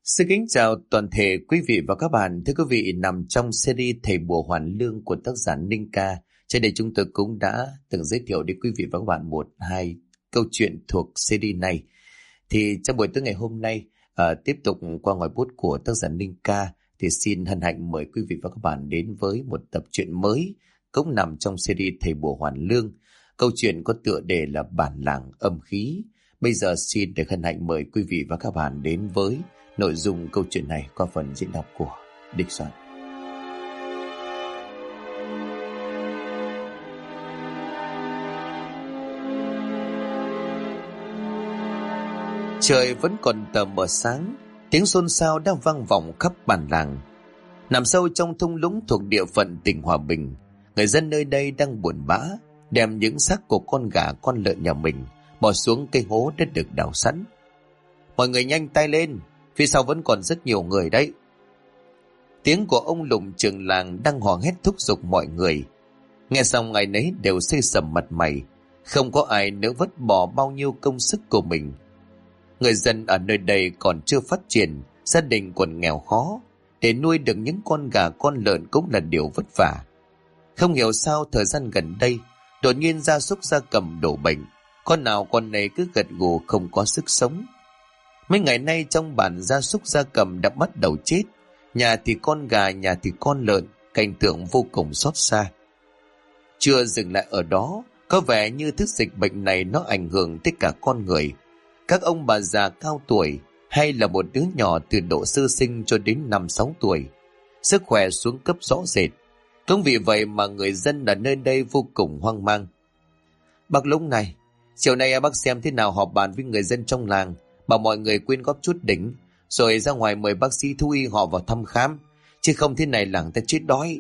Xin kính chào toàn thể quý vị và các bạn. Thưa quý vị, nằm trong series Thầy Bùa Hoàn Lương của tác giả Ninh Ca, trên đây chúng tôi cũng đã từng giới thiệu đến quý vị và các bạn một hai câu chuyện thuộc series này. Thì trong buổi tối ngày hôm nay, tiếp tục qua ngòi bút của tác giả Ninh Ca, thì xin hân hạnh mời quý vị và các bạn đến với một tập truyện mới cũng nằm trong series Thầy Bùa Hoàn Lương. Câu chuyện có tựa đề là Bản Làng Âm Khí. Bây giờ xin được hân hạnh mời quý vị và các bạn đến với nội dung câu chuyện này qua phần diễn đọc của Địch Soạn. Trời vẫn còn tờ mờ sáng, tiếng xôn xao đã vang vọng khắp bản làng. Nằm sâu trong thung lũng thuộc địa phận tỉnh Hòa Bình, người dân nơi đây đang buồn bã, đem những xác của con gà con lợn nhà mình bỏ xuống cây hố đã được đào sẵn. Mọi người nhanh tay lên, phía sau vẫn còn rất nhiều người đấy. Tiếng của ông Lùng trưởng làng đang hò hét thúc giục mọi người. Nghe xong ngày nấy đều xây sầm mặt mày, không có ai nỡ vứt bỏ bao nhiêu công sức của mình. Người dân ở nơi đây còn chưa phát triển, gia đình còn nghèo khó, để nuôi được những con gà con lợn cũng là điều vất vả. Không hiểu sao thời gian gần đây đột nhiên gia súc gia cầm đổ bệnh, con nào con này cứ gật gù không có sức sống. Mấy ngày nay trong bản gia súc gia cầm đã bắt đầu chết, nhà thì con gà, nhà thì con lợn, cảnh tượng vô cùng xót xa. Chưa dừng lại ở đó, có vẻ như thứ dịch bệnh này nó ảnh hưởng tới cả con người. Các ông bà già cao tuổi hay là một đứa nhỏ từ độ sơ sinh cho đến 5-6 tuổi, sức khỏe xuống cấp rõ rệt. Cũng vì vậy mà người dân ở nơi đây vô cùng hoang mang. Bác Lũng này, chiều nay bác xem thế nào họp bàn với người dân trong làng, bảo mọi người quyên góp chút đỉnh, rồi ra ngoài mời bác sĩ thú y họ vào thăm khám, chứ không thế này làng ta chết đói.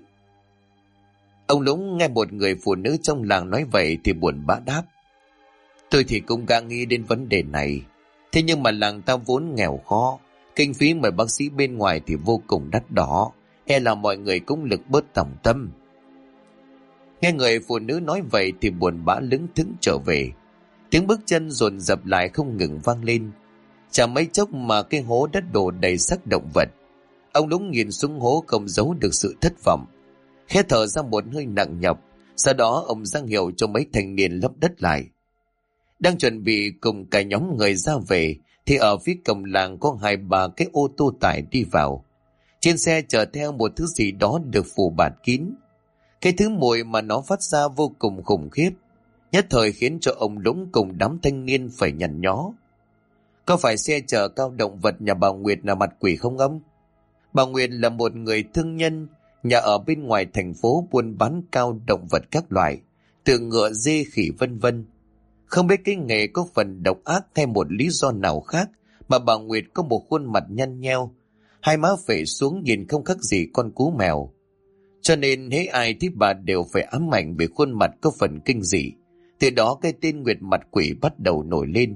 Ông Lũng nghe một người phụ nữ trong làng nói vậy thì buồn bã đáp: Tôi thì cũng đã nghĩ đến vấn đề này, thế nhưng mà làng ta vốn nghèo khó, kinh phí mời bác sĩ bên ngoài thì vô cùng đắt đỏ, e là mọi người cũng lực bớt tòng tâm. Nghe người phụ nữ nói vậy thì buồn bã lững thững trở về. Tiếng bước chân dồn dập lại không ngừng vang lên. Chẳng mấy chốc mà cái hố đất đổ đầy xác động vật. Ông Lũng nhìn xuống hố không giấu được sự thất vọng, khẽ thở ra một hơi nặng nhọc. Sau đó ông ra hiệu cho mấy thanh niên lấp đất lại. Đang chuẩn bị cùng cả nhóm người ra về thì ở phía cổng làng có 2-3 cái ô tô tải đi vào. Trên xe chở theo một thứ gì đó được phủ bạt kín. Cái thứ mùi mà nó phát ra vô cùng khủng khiếp, nhất thời khiến cho ông Lũng cùng đám thanh niên phải nhăn nhó. Có phải xe chở cao động vật nhà bà Nguyệt là mặt quỷ không ông? Bà Nguyệt là một người thương nhân, nhà ở bên ngoài thành phố, buôn bán cao động vật các loại, từ ngựa, dê, khỉ vân vân. Không biết cái nghề có phần độc ác hay một lý do nào khác mà bà Nguyệt có một khuôn mặt nhăn nheo, hai má phệ xuống nhìn không khác gì con cú mèo. Cho nên hễ ai thấy bà đều phải ám ảnh về khuôn mặt có phần kinh dị. Từ đó cái tên Nguyệt mặt quỷ bắt đầu nổi lên.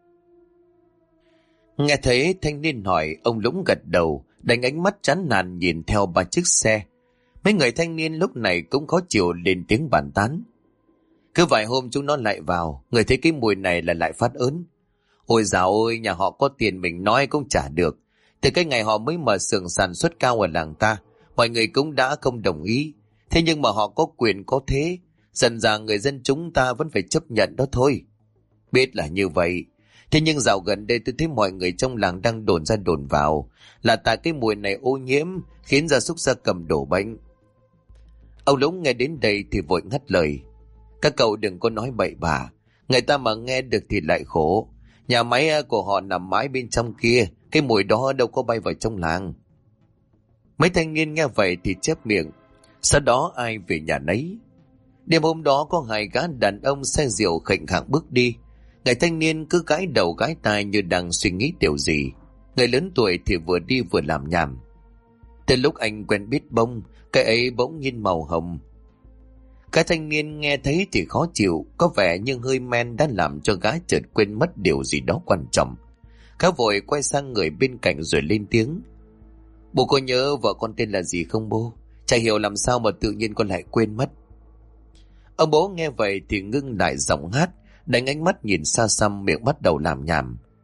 Nghe thấy thanh niên hỏi, ông Lũng gật đầu, đánh ánh mắt chán nản nhìn theo 3 chiếc xe. Mấy người thanh niên lúc này cũng khó chịu lên tiếng bàn tán. Cứ vài hôm chúng nó lại vào, người thấy cái mùi này là lại phát ớn. Ôi dào ôi, nhà họ có tiền mình nói cũng chả được. Từ cái ngày họ mới mở xưởng sản xuất cao ở làng ta, mọi người cũng đã không đồng ý. Thế nhưng mà họ có quyền có thế, dần dà người dân chúng ta vẫn phải chấp nhận đó thôi. Biết là như vậy, thế nhưng dạo gần đây tôi thấy mọi người trong làng đang đồn ra đồn vào là tại cái mùi này ô nhiễm, khiến gia súc gia cầm đổ bệnh. Ông Lũng nghe đến đây thì vội ngắt lời: Các cậu đừng có nói bậy bạ, người ta mà nghe được thì lại khổ. Nhà máy của họ nằm mãi bên trong kia, cái mùi đó đâu có bay vào trong làng. Mấy thanh niên nghe vậy thì chép miệng, sau đó ai về nhà nấy. Đêm hôm đó có 2 gã đàn ông say rượu khệnh khạng bước đi. Người thanh niên cứ gãi đầu gãi tai như đang suy nghĩ điều gì. Người lớn tuổi thì vừa đi vừa làm nhảm. Từ lúc anh quen biết bông, cái ấy bỗng nhiên màu hồng. Các thanh niên nghe thấy thì khó chịu, có vẻ như hơi men đã làm cho gã chợt quên mất điều gì đó quan trọng. Gã vội quay sang người bên cạnh rồi lên tiếng: Bố có nhớ vợ con tên là gì không bố? Chả hiểu làm sao mà tự nhiên con lại quên mất. Ông bố nghe vậy thì ngưng lại giọng hát, đánh ánh mắt nhìn xa xăm, miệng bắt đầu làm nhảm.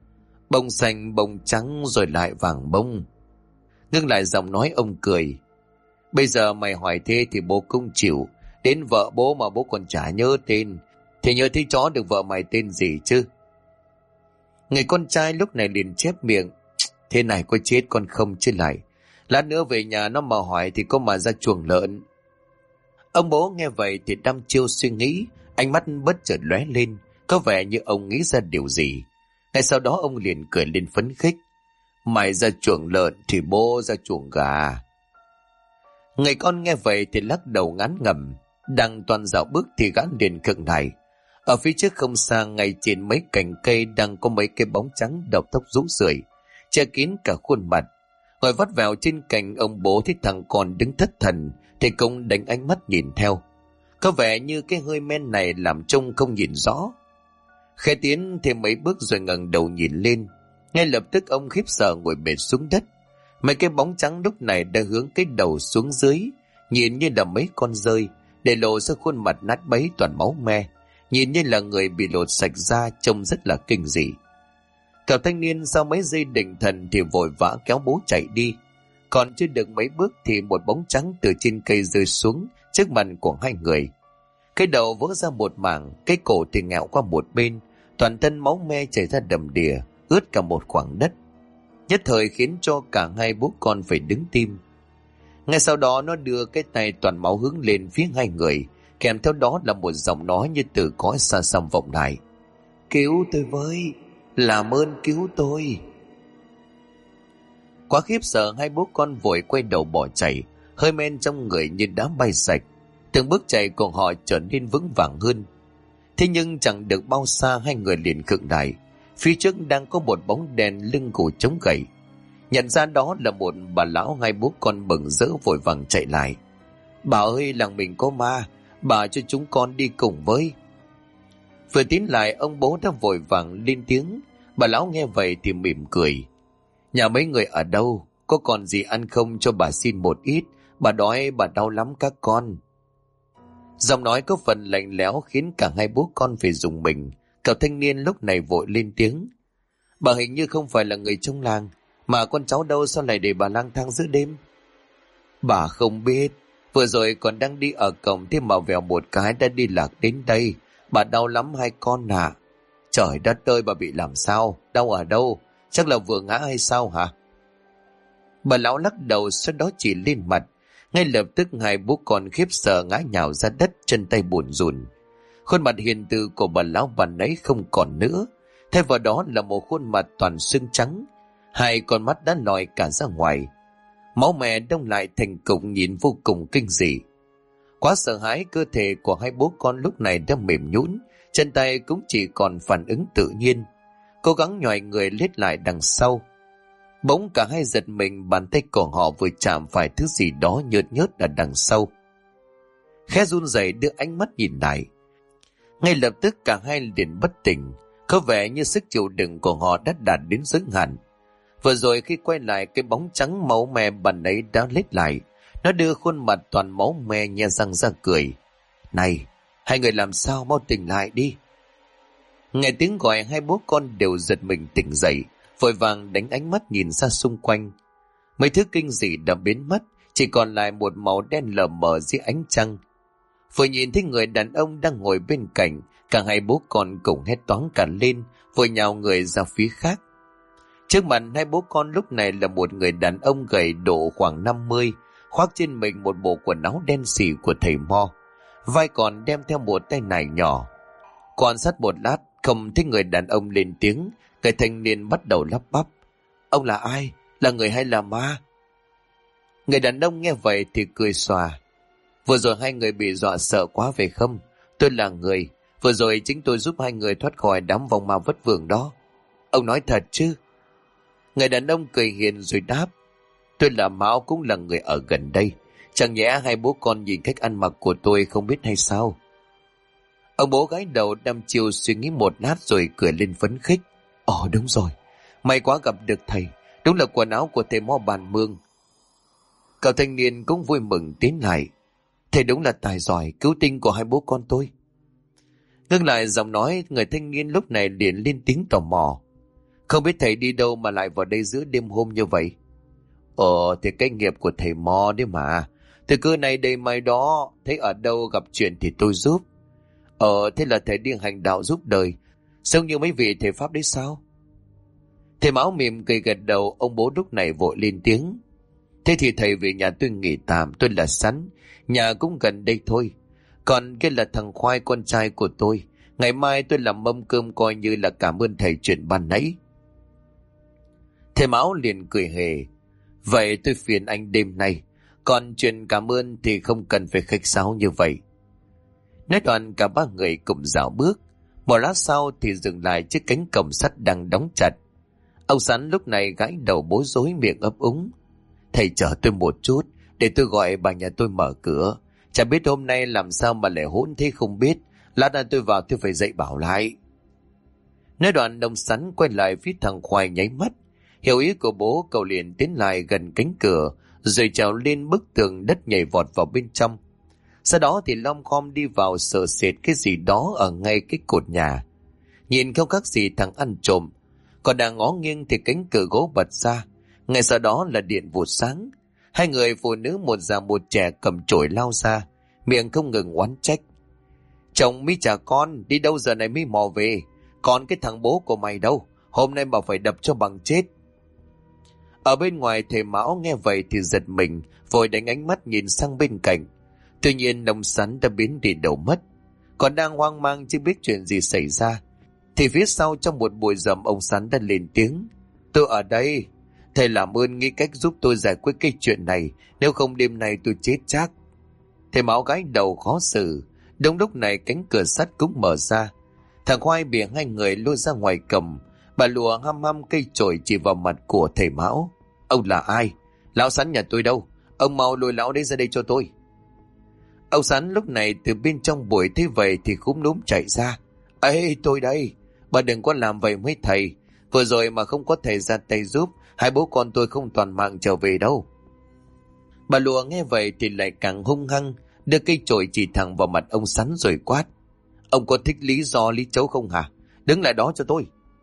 Bông xanh bông trắng rồi lại vàng bông. Ngưng lại giọng nói ông cười. Bây giờ mày hỏi thế thì bố cũng chịu. Đến vợ bố mà bố còn chả nhớ tên, thì nhớ thấy chó được vợ mày tên gì chứ? Người con trai lúc này liền chép miệng. Thế này có chết con không chứ lại. Lát nữa về nhà nó mà hỏi thì có mà ra chuồng lợn. Ông bố nghe vậy thì đăm chiêu suy nghĩ, ánh mắt bất chợt lóe lên, có vẻ như ông nghĩ ra điều gì. Ngay sau đó ông liền cười lên phấn khích. Mày ra chuồng lợn thì bố ra chuồng gà. Người con nghe vậy thì lắc đầu ngán ngẩm. Đang toàn dạo bước thì gã liền khựng lại. Ở phía trước không xa, ngay trên mấy cành cây đang có mấy cái bóng trắng đầu tóc rũ rượi, che kín cả khuôn mặt. Ngồi vắt vào trên cành, ông bố thấy thằng con đứng thất thần thì cũng đánh ánh mắt nhìn theo. Có vẻ như cái hơi men này làm trông không nhìn rõ. Khẽ tiến thêm mấy bước rồi ngẩng đầu nhìn lên. Ngay lập tức ông khiếp sợ ngồi bệt xuống đất. Mấy cái bóng trắng lúc này đã hướng cái đầu xuống dưới, nhìn như là mấy con dơi, để lộ ra khuôn mặt nát bấy toàn máu me, nhìn như là người bị lột sạch da, trông rất là kinh dị. Cậu thanh niên sau mấy giây định thần thì vội vã kéo bố chạy đi. Còn chưa được mấy bước thì một bóng trắng từ trên cây rơi xuống trước mặt của hai người. Cái đầu vỡ ra một mảng, cái cổ thì ngẹo qua một bên, toàn thân máu me chảy ra đầm đìa, ướt cả một khoảng đất. Nhất thời khiến cho cả hai bố con phải đứng tim. Ngay sau đó nó đưa cái tay toàn máu hướng lên phía hai người, kèm theo đó là một giọng nói như từ cõi xa xăm vọng lại. Cứu tôi với, làm ơn cứu tôi. Quá khiếp sợ, hai bố con vội quay đầu bỏ chạy, hơi men trong người như đã bay sạch. Từng bước chạy của họ trở nên vững vàng hơn. Thế nhưng chẳng được bao xa, hai người liền khựng lại. Phía trước đang có một bóng đèn lưng gù chống gậy. Nhận ra đó là một bà lão, hai bố con mừng rỡ vội vàng chạy lại. Bà ơi, làng mình có ma, bà cho chúng con đi cùng với. Vừa tiến lại, ông bố đã vội vàng lên tiếng. Bà lão nghe vậy thì mỉm cười. Nhà mấy người ở đâu, có còn gì ăn không cho bà xin một ít, bà đói bà đau lắm các con. Giọng nói có phần lạnh lẽo khiến cả hai bố con phải rùng mình. Cậu thanh niên lúc này vội lên tiếng. Bà hình như không phải là người trong làng, mà con cháu đâu sao lại để bà lang thang giữa đêm? Bà không biết, vừa rồi còn đang đi ở cổng thế mà vèo một cái đã đi lạc đến đây. Bà đau lắm hai con à. Trời đất ơi, bà bị làm sao? Đau ở đâu? Chắc là vừa ngã hay sao hả? Bà lão lắc đầu, sau đó chỉ lên mặt. Ngay lập tức hai bố con khiếp sợ ngã nhào ra đất, chân tay bủn rủn. Khuôn mặt hiền từ của bà lão bà nấy không còn nữa, thay vào đó là một khuôn mặt toàn xương trắng, hai con mắt đã lòi cả ra ngoài, máu me đông lại thành cục nhìn vô cùng kinh dị. Quá sợ hãi, cơ thể của hai bố con lúc này đã mềm nhũn, chân tay cũng chỉ còn phản ứng tự nhiên, cố gắng nhòi người lết lại đằng sau. Bỗng cả hai giật mình, bàn tay của họ vừa chạm phải thứ gì đó nhợt nhớt ở đằng sau. Khẽ run rẩy đưa ánh mắt nhìn lại. Ngay lập tức cả hai liền bất tỉnh, có vẻ như sức chịu đựng của họ đã đạt đến giới hạn. Vừa rồi khi quay lại, cái bóng trắng máu me bàn ấy đã lết lại, nó đưa khuôn mặt toàn máu me nhe răng ra cười. Này, hai người làm sao, mau tỉnh lại đi. Nghe tiếng gọi, hai bố con đều giật mình tỉnh dậy, vội vàng đánh ánh mắt nhìn ra xung quanh. Mấy thứ kinh dị đã biến mất, chỉ còn lại một màu đen lờ mờ dưới ánh trăng. Vừa nhìn thấy người đàn ông đang ngồi bên cạnh, cả hai bố con cùng hét toáng cả lên, vội nhào người ra phía khác. Trước mặt hai bố con lúc này là một người đàn ông gầy độ khoảng 50, khoác trên mình một bộ quần áo đen xì của thầy mo, vai còn đem theo một tay nải nhỏ. Quan sát một lát không thấy người đàn ông lên tiếng, người thanh niên bắt đầu lắp bắp. Ông là ai? Là người hay là ma? Người đàn ông nghe vậy thì cười xòa. Vừa rồi hai người bị dọa sợ quá phải không? Tôi là người. Vừa rồi chính tôi giúp hai người thoát khỏi đám vong ma vất vưởng đó. Ông nói thật chứ? Người đàn ông cười hiền rồi đáp. Tôi là Mão, cũng là người ở gần đây. Chẳng nhẽ hai bố con nhìn cách ăn mặc của tôi không biết hay sao? Ông bố gái đầu đăm chiêu suy nghĩ một lát rồi cười lên phấn khích. Ồ đúng rồi, may quá gặp được thầy. Đúng là quần áo của thầy mo bàn mương. Cậu thanh niên cũng vui mừng tiến lại. Thầy đúng là tài giỏi, cứu tinh của hai bố con tôi. Ngưng lại giọng nói, người thanh niên lúc này liền lên tiếng tò mò. Không biết thầy đi đâu mà lại vào đây giữa đêm hôm như vậy? Thì cái nghiệp của thầy mò đấy mà. Thời cơ này đây mai đó, thấy ở đâu gặp chuyện thì tôi giúp. Thế là thầy đi hành đạo giúp đời, giống như mấy vị thầy Pháp đấy sao? Thầy Mão mỉm cười gật đầu. Ông bố lúc này vội lên tiếng. Thế thì thầy về nhà tôi nghỉ tạm, tôi là Sắn, nhà cũng gần đây thôi. Còn kia là thằng Khoai, con trai của tôi. Ngày mai tôi làm mâm cơm coi như là cảm ơn thầy chuyện ban nãy. Thầy Mão liền cười hề. Vậy tôi phiền anh đêm nay. Còn chuyện cảm ơn thì không cần phải khách sáo như vậy. Nói đoạn cả ba người cùng dạo bước. Một lát sau thì dừng lại trước cánh cổng sắt đang đóng chặt. Ông Sắn lúc này gãi đầu bối rối, miệng ấp úng. Thầy chờ tôi một chút, để tôi gọi bà nhà tôi mở cửa. Chả biết hôm nay làm sao mà lại hỗn thế không biết. Lát nữa tôi vào tôi phải dạy bảo lại. Nói đoạn ông Sắn quay lại phía thằng Khoai nháy mắt. Hiểu ý của bố, cậu liền tiến lại gần cánh cửa, rồi trèo lên bức tường đất nhảy vọt vào bên trong. Sau đó thì lom khom đi vào sờ sệt cái gì đó ở ngay cái cột nhà. Nhìn không khác gì thằng ăn trộm. Còn đang ngó nghiêng thì cánh cửa gỗ bật ra. Ngay sau đó là điện vụt sáng. Hai người phụ nữ một già một trẻ cầm chổi lao ra, miệng không ngừng oán trách. Chồng mi trả con, đi đâu giờ này mới mò về? Còn cái thằng bố của mày đâu? Hôm nay bảo phải đập cho bằng chết. Ở bên ngoài thầy Mão nghe vậy thì giật mình, vội đánh ánh mắt nhìn sang bên cạnh. Tuy nhiên ông Sắn đã biến đi đâu mất. Còn đang hoang mang chưa biết chuyện gì xảy ra, thì phía sau trong một buổi rầm ông Sắn đã lên tiếng. Tôi ở đây. Thầy làm ơn nghĩ cách giúp tôi giải quyết cái chuyện này, nếu không đêm nay tôi chết chắc. Thầy Mão gãi đầu khó xử. Đúng lúc này cánh cửa sắt cũng mở ra. Thằng Khoai bị hai người lôi ra ngoài cầm. Bà lùa hăm hăm cây chổi chỉ vào mặt của thầy Mão. Ông là ai? Lão Sắn nhà tôi đâu? Ông mau lôi lão đấy ra đây cho tôi. Ông Sắn lúc này từ bên trong buổi thế vậy thì khúm núm chạy ra. Ê, tôi đây. Bà đừng có làm vậy mấy thầy. Vừa rồi mà không có thầy ra tay giúp, hai bố con tôi không toàn mạng trở về đâu. Bà lùa nghe vậy thì lại càng hung hăng, đưa cây chổi chỉ thẳng vào mặt ông Sắn rồi quát. Ông có thích lý do lý chấu không hả? Đứng lại đó cho tôi.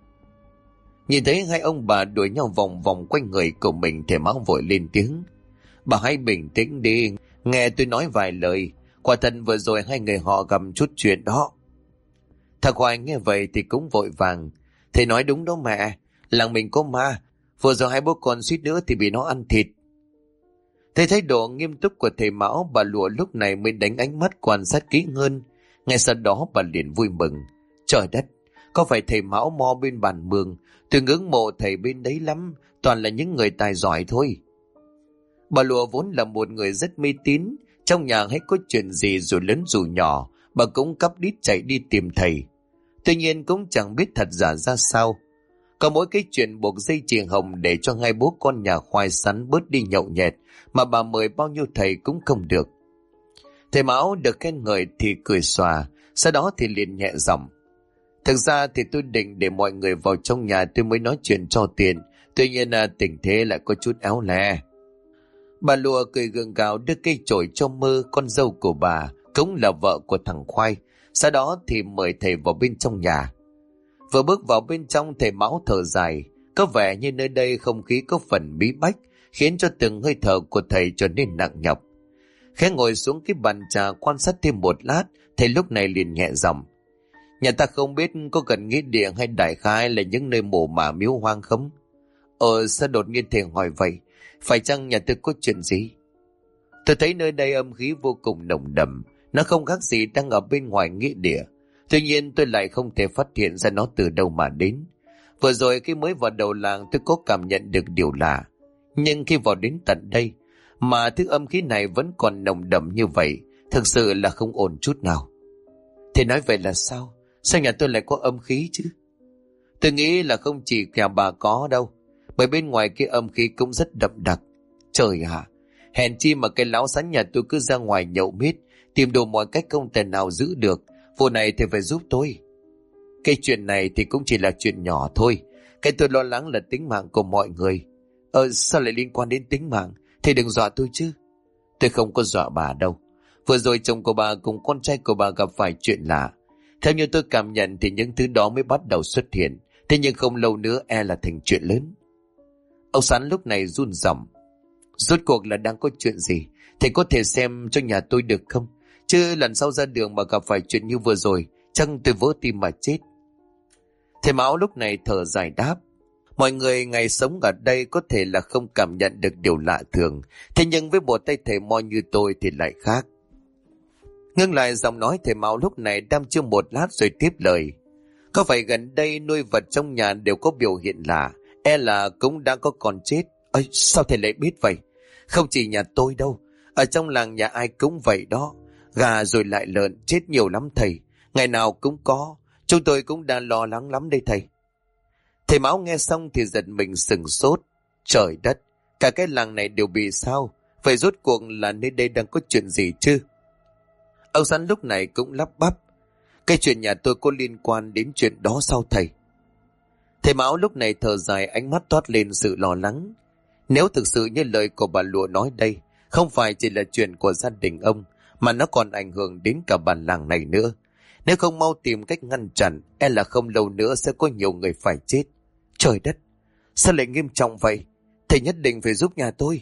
Nhìn thấy hai ông bà đuổi nhau vòng vòng quanh người của mình, thầy Mão vội lên tiếng. Bà hãy bình tĩnh đi, nghe tôi nói vài lời. Quả thật vừa rồi hai người họ gặp chút chuyện đó. Thằng Khoai nghe vậy thì cũng vội vàng. Thầy nói đúng đó mẹ, làng mình có ma. Vừa rồi hai bố con suýt nữa thì bị nó ăn thịt. Thấy thái độ nghiêm túc của thầy Mão, bà lụa lúc này mới đánh ánh mắt quan sát kỹ hơn. Ngay sau đó bà liền vui mừng. Trời đất, có phải thầy Mão mo bên bàn mường? Tôi ngưỡng mộ thầy bên đấy lắm, toàn là những người tài giỏi thôi. Bà lụa vốn là một người rất mê tín. Trong nhà hay có chuyện gì dù lớn dù nhỏ, bà cũng cắp đít chạy đi tìm thầy. Tuy nhiên cũng chẳng biết thật giả ra sao. Có mỗi cái chuyện buộc dây chuyền hồng để cho hai bố con nhà Khoai Sắn bớt đi nhậu nhẹt, mà bà mời bao nhiêu thầy cũng không được. Thầy Mão được khen ngợi thì cười xòa, sau đó thì liền nhẹ giọng. Thực ra thì tôi định để mọi người vào trong nhà tôi mới nói chuyện cho tiện, tuy nhiên tình thế lại có chút éo le. Bà lùa cười gượng gạo đưa cây chổi cho Mơ, con dâu của bà, cũng là vợ của thằng Khoai, sau đó thì mời thầy vào bên trong nhà. Vừa bước vào bên trong, thầy Mão thở dài, có vẻ như nơi đây không khí có phần bí bách, khiến cho từng hơi thở của thầy trở nên nặng nhọc. Khẽ ngồi xuống cái bàn trà quan sát thêm một lát, thầy lúc này liền nhẹ giọng. Nhà ta không biết có gần nghĩa địa hay đại khái là những nơi mồ mả miếu hoang không? Sao đột nhiên thầy hỏi vậy? Phải chăng nhà tôi có chuyện gì? Tôi thấy nơi đây âm khí vô cùng nồng đậm, nó không khác gì đang ở bên ngoài nghĩa địa. Tuy nhiên tôi lại không thể phát hiện ra nó từ đâu mà đến. Vừa rồi khi mới vào đầu làng tôi có cảm nhận được điều lạ. Nhưng khi vào đến tận đây, mà thứ âm khí này vẫn còn nồng đậm như vậy, thực sự là không ổn chút nào. Thì nói vậy là sao? Sao nhà tôi lại có âm khí chứ? Tôi nghĩ là không chỉ nhà bà có đâu, bởi bên ngoài cái âm khí cũng rất đậm đặc. Trời ạ, hèn chi mà cái lão Sắn nhà tôi cứ ra ngoài nhậu miết, tìm đủ mọi cách không thể nào giữ được. Vụ này thì phải giúp tôi. Cái chuyện này thì cũng chỉ là chuyện nhỏ thôi. Cái tôi lo lắng là tính mạng của mọi người. Sao lại liên quan đến tính mạng? Thì đừng dọa tôi chứ. Tôi không có dọa bà đâu. Vừa rồi chồng của bà cùng con trai của bà gặp phải chuyện lạ. Theo như tôi cảm nhận thì những thứ đó mới bắt đầu xuất hiện. Thế nhưng không lâu nữa e là thành chuyện lớn. Ông Sắn lúc này run giọng. Rốt cuộc là đang có chuyện gì? Thầy có thể xem cho nhà tôi được không? Chứ lần sau ra đường mà gặp phải chuyện như vừa rồi, chắc tôi vỡ tim mà chết. Thầy Mão lúc này thở dài đáp. Mọi người ngày sống ở đây có thể là không cảm nhận được điều lạ thường, thế nhưng với một tay thầy mo như tôi thì lại khác. Ngưng lại giọng nói thầy Mão lúc này đăm chiêu một lát rồi tiếp lời. Có phải gần đây nuôi vật trong nhà đều có biểu hiện lạ, e là cũng đã có con chết. Ơi, sao thầy lại biết vậy? Không chỉ nhà tôi đâu, ở trong làng nhà ai cũng vậy đó. Gà rồi lại lợn chết nhiều lắm thầy, ngày nào cũng có. Chúng tôi cũng đang lo lắng lắm đây thầy. Thầy Mão nghe xong thì giật mình sửng sốt. Trời đất, cả cái làng này đều bị sao? Vậy rốt cuộc là nơi đây đang có chuyện gì chứ? Ông Sắn lúc này cũng lắp bắp. Cái chuyện nhà tôi có liên quan đến chuyện đó sao thầy? Thầy Mão lúc này thở dài, ánh mắt toát lên sự lo lắng. Nếu thực sự như lời của bà Lụa nói đây, không phải chỉ là chuyện của gia đình ông, mà nó còn ảnh hưởng đến cả bản làng này nữa. Nếu không mau tìm cách ngăn chặn, e là không lâu nữa sẽ có nhiều người phải chết. Trời đất, sao lại nghiêm trọng vậy? Thầy nhất định phải giúp nhà tôi.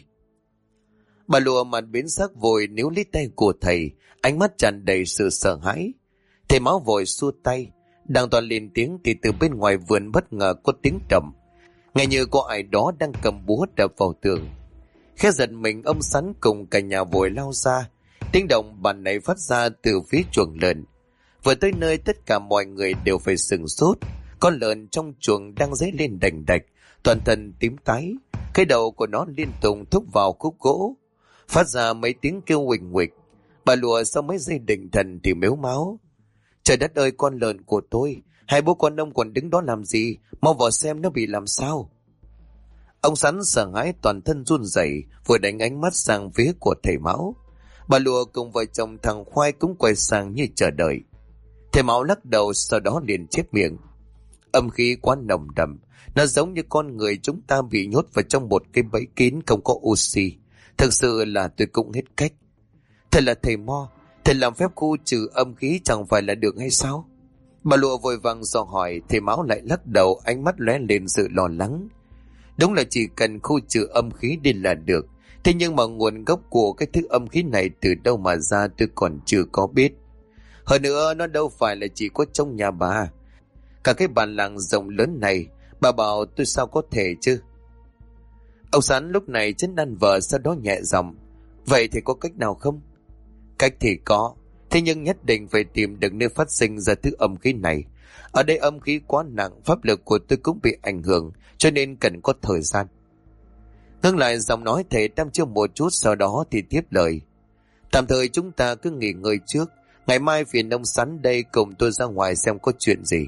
Bà Lụa mặt biến sắc vội níu lấy tay của thầy, ánh mắt tràn đầy sự sợ hãi. Thầy Mão vội xua tay, đang toàn lên tiếng thì từ bên ngoài vườn bất ngờ có tiếng trầm, nghe như có ai đó đang cầm búa đập vào tường. Khẽ giật mình, ông Sắn cùng cả nhà vội lao ra. Tiếng động bản này phát ra từ phía chuồng lợn. Vừa tới nơi tất cả mọi người đều phải sửng sốt. Con lợn trong chuồng đang dấy lên đành đạch, toàn thân tím tái. Cái đầu của nó liên tục thúc vào khúc gỗ, phát ra mấy tiếng kêu huỳnh huỳnh. Bà Lụa sau mấy giây định thần thì mếu máo. Trời đất ơi, con lợn của tôi, hai bố con ông còn đứng đó làm gì? Mau vào xem nó bị làm sao. Ông Sắn sợ hãi toàn thân run rẩy, vừa đánh ánh mắt sang phía của thầy Mão. Bà Lụa cùng vợ chồng thằng Khoai cũng quay sang như chờ đợi. Thầy Mão lắc đầu, sau đó liền chép miệng. Âm khí quá nồng đậm, nó giống như con người chúng ta bị nhốt vào trong một cái bẫy kín không có oxy. Thực sự là tôi cũng hết cách. Thầy là thầy mo, thầy làm phép khu trừ âm khí chẳng phải là được hay sao? Bà Lụa vội vàng dò hỏi. Thầy Mão lại lắc đầu, ánh mắt lóe lên sự lo lắng. Đúng là chỉ cần khu trừ âm khí đi là được. Thế nhưng mà nguồn gốc của cái thứ âm khí này từ đâu mà ra tôi còn chưa có biết. Hơn nữa nó đâu phải là chỉ có trong nhà bà. Cả cái bản làng rộng lớn này, bà bảo tôi sao có thể chứ? Ông Sắn lúc này chấn an vợ, sau đó nhẹ giọng. Vậy thì có cách nào không? Cách thì có, thế nhưng nhất định phải tìm được nơi phát sinh ra thứ âm khí này. Ở đây âm khí quá nặng, pháp lực của tôi cũng bị ảnh hưởng, cho nên cần có thời gian. Ngưng lại giọng nói thầy đăm chiêu một chút, sau đó thì tiếp lời. Tạm thời chúng ta cứ nghỉ ngơi trước, ngày mai phiền ông Sắn đây cùng tôi ra ngoài xem có chuyện gì.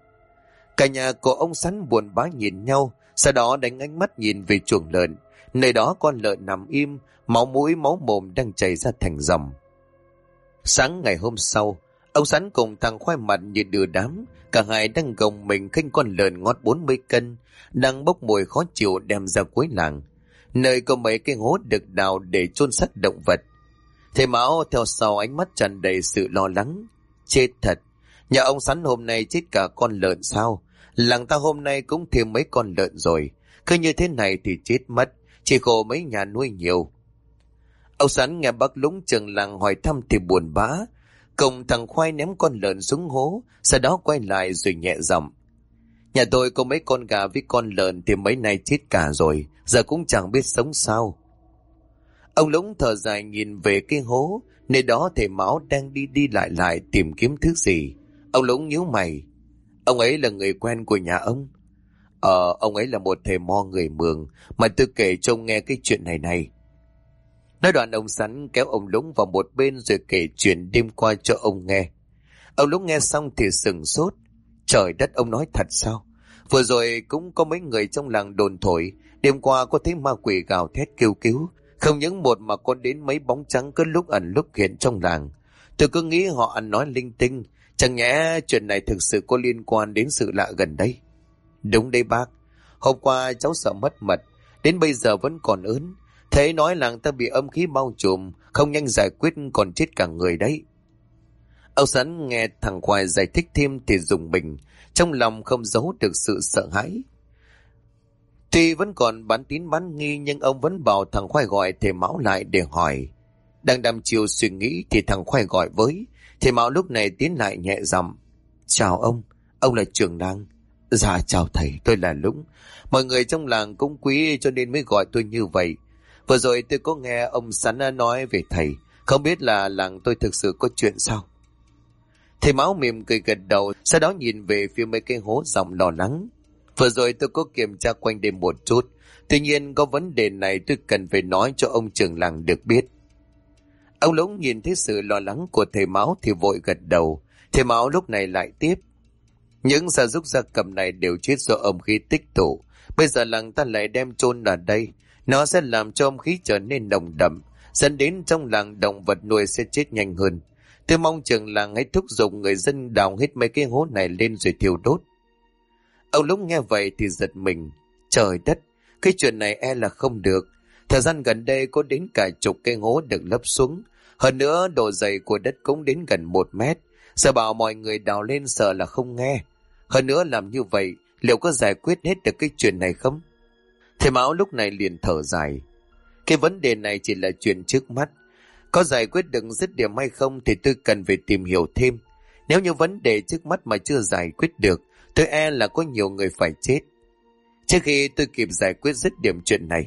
Cả nhà của ông Sắn buồn bã nhìn nhau, sau đó đánh ánh mắt nhìn về chuồng lợn. Nơi đó con lợn nằm im, máu mũi máu mồm đang chảy ra thành dòng. Sáng ngày hôm sau, ông Sắn cùng thằng Khoai mặt như đưa đám, cả hai đang gồng mình khênh con lợn ngót 40 cân, đang bốc mùi khó chịu đem ra cuối làng, nơi có mấy cái hố được đào để chôn xác động vật. Thầy Mão theo sau, ánh mắt tràn đầy sự lo lắng. Chết thật, nhà ông Sắn hôm nay chết cả con lợn sao? Làng ta hôm nay cũng thêm mấy con lợn rồi, cứ như thế này thì chết mất, chỉ khổ mấy nhà nuôi nhiều. Ông Sắn nghe bác lúng chừng làng hỏi thăm thì buồn bã, cùng thằng Khoai ném con lợn xuống hố, sau đó quay lại rồi nhẹ giọng. Nhà tôi có mấy con gà với con lợn thì mấy nay chết cả rồi, giờ cũng chẳng biết sống sao. Ông Lũng thở dài nhìn về cái hố, nơi đó thầy Mão đang đi đi lại tìm kiếm thứ gì. Ông Lũng nhíu mày. Ông ấy là người quen của nhà ông. Ông ấy là một thầy mo người Mường, mà tôi kể cho ông nghe cái chuyện này. Nói đoạn ông Sắn kéo ông Lũng vào một bên rồi kể chuyện đêm qua cho ông nghe. Ông Lũng nghe xong thì sửng sốt. Trời đất, ông nói thật sao? Vừa rồi cũng có mấy người trong làng đồn thổi, đêm qua có thấy ma quỷ gào thét kêu cứu. Không những một mà có đến mấy bóng trắng cứ lúc ẩn lúc hiện trong làng. Tôi cứ nghĩ họ ăn nói linh tinh, chẳng nhẽ chuyện này thực sự có liên quan đến sự lạ gần đây. Đúng đấy bác, hôm qua cháu sợ mất mật, đến bây giờ vẫn còn ớn. Thế nói làng ta bị âm khí bao trùm, không nhanh giải quyết còn chết cả người đấy. Ông Sắn nghe thằng Khoai giải thích thêm thì rùng mình, trong lòng không giấu được sự sợ hãi. Tuy vẫn còn bán tín bán nghi nhưng ông vẫn bảo thằng Khoai gọi thầy Mão lại để hỏi. Đang đăm chiêu suy nghĩ thì thằng Khoai gọi với. Thầy Mão lúc này tiến lại nhẹ giọng. Chào ông là trưởng làng. Dạ chào thầy, tôi là Lũng. Mọi người trong làng cũng quý cho nên mới gọi tôi như vậy. Vừa rồi tôi có nghe ông Sắn nói về thầy, không biết là làng tôi thực sự có chuyện sao? Thầy Mão mỉm cười gật đầu, sau đó nhìn về phía mấy cái hố giọng lo lắng. Vừa rồi tôi có kiểm tra quanh đây một chút, tuy nhiên có vấn đề này tôi cần phải nói cho ông trưởng làng được biết. Ông Lũng nhìn thấy sự lo lắng của thầy Mão thì vội gật đầu. Thầy Mão lúc này lại tiếp. Những gia súc gia cầm này đều chết do âm khí tích tụ. Bây giờ làng ta lại đem chôn ở đây, nó sẽ làm cho âm khí trở nên nồng đậm, dẫn đến trong làng động vật nuôi sẽ chết nhanh hơn. Tôi mong trưởng làng hãy thúc giục người dân đào hết mấy cái hố này lên rồi thiêu đốt. Ông Lũng nghe vậy thì giật mình. Trời đất, cái chuyện này e là không được. Thời gian gần đây có đến cả chục cái hố được lấp xuống. Hơn nữa độ dày của đất cũng đến gần 1 mét. Giờ bảo mọi người đào lên sợ là không nghe. Hơn nữa làm như vậy liệu có giải quyết hết được cái chuyện này không? Thầy Mão lúc này liền thở dài. Cái vấn đề này chỉ là chuyện trước mắt. Có giải quyết được dứt điểm hay không thì tôi cần phải tìm hiểu thêm. Nếu như vấn đề trước mắt mà chưa giải quyết được, tôi e là có nhiều người phải chết. Trước khi tôi kịp giải quyết dứt điểm chuyện này.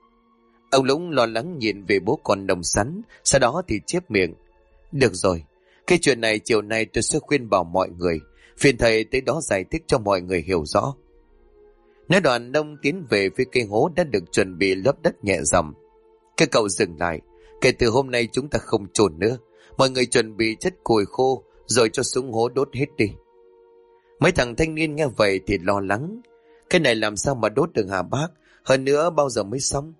Ông Lũng lo lắng nhìn về bố con Nông Sắn, sau đó thì chép miệng. Được rồi, cái chuyện này chiều nay tôi sẽ khuyên bảo mọi người. Phiền thầy tới đó giải thích cho mọi người hiểu rõ. Nói đoạn Nông tiến về phía cây hố đã được chuẩn bị lấp đất nhẹ dầm. Các cậu dừng lại. Kể từ hôm nay chúng ta không chôn nữa. Mọi người chuẩn bị chất củi khô rồi cho xuống hố đốt hết đi. Mấy thằng thanh niên nghe vậy thì lo lắng. Cái này làm sao mà đốt được hả bác? Hơn nữa bao giờ mới xong?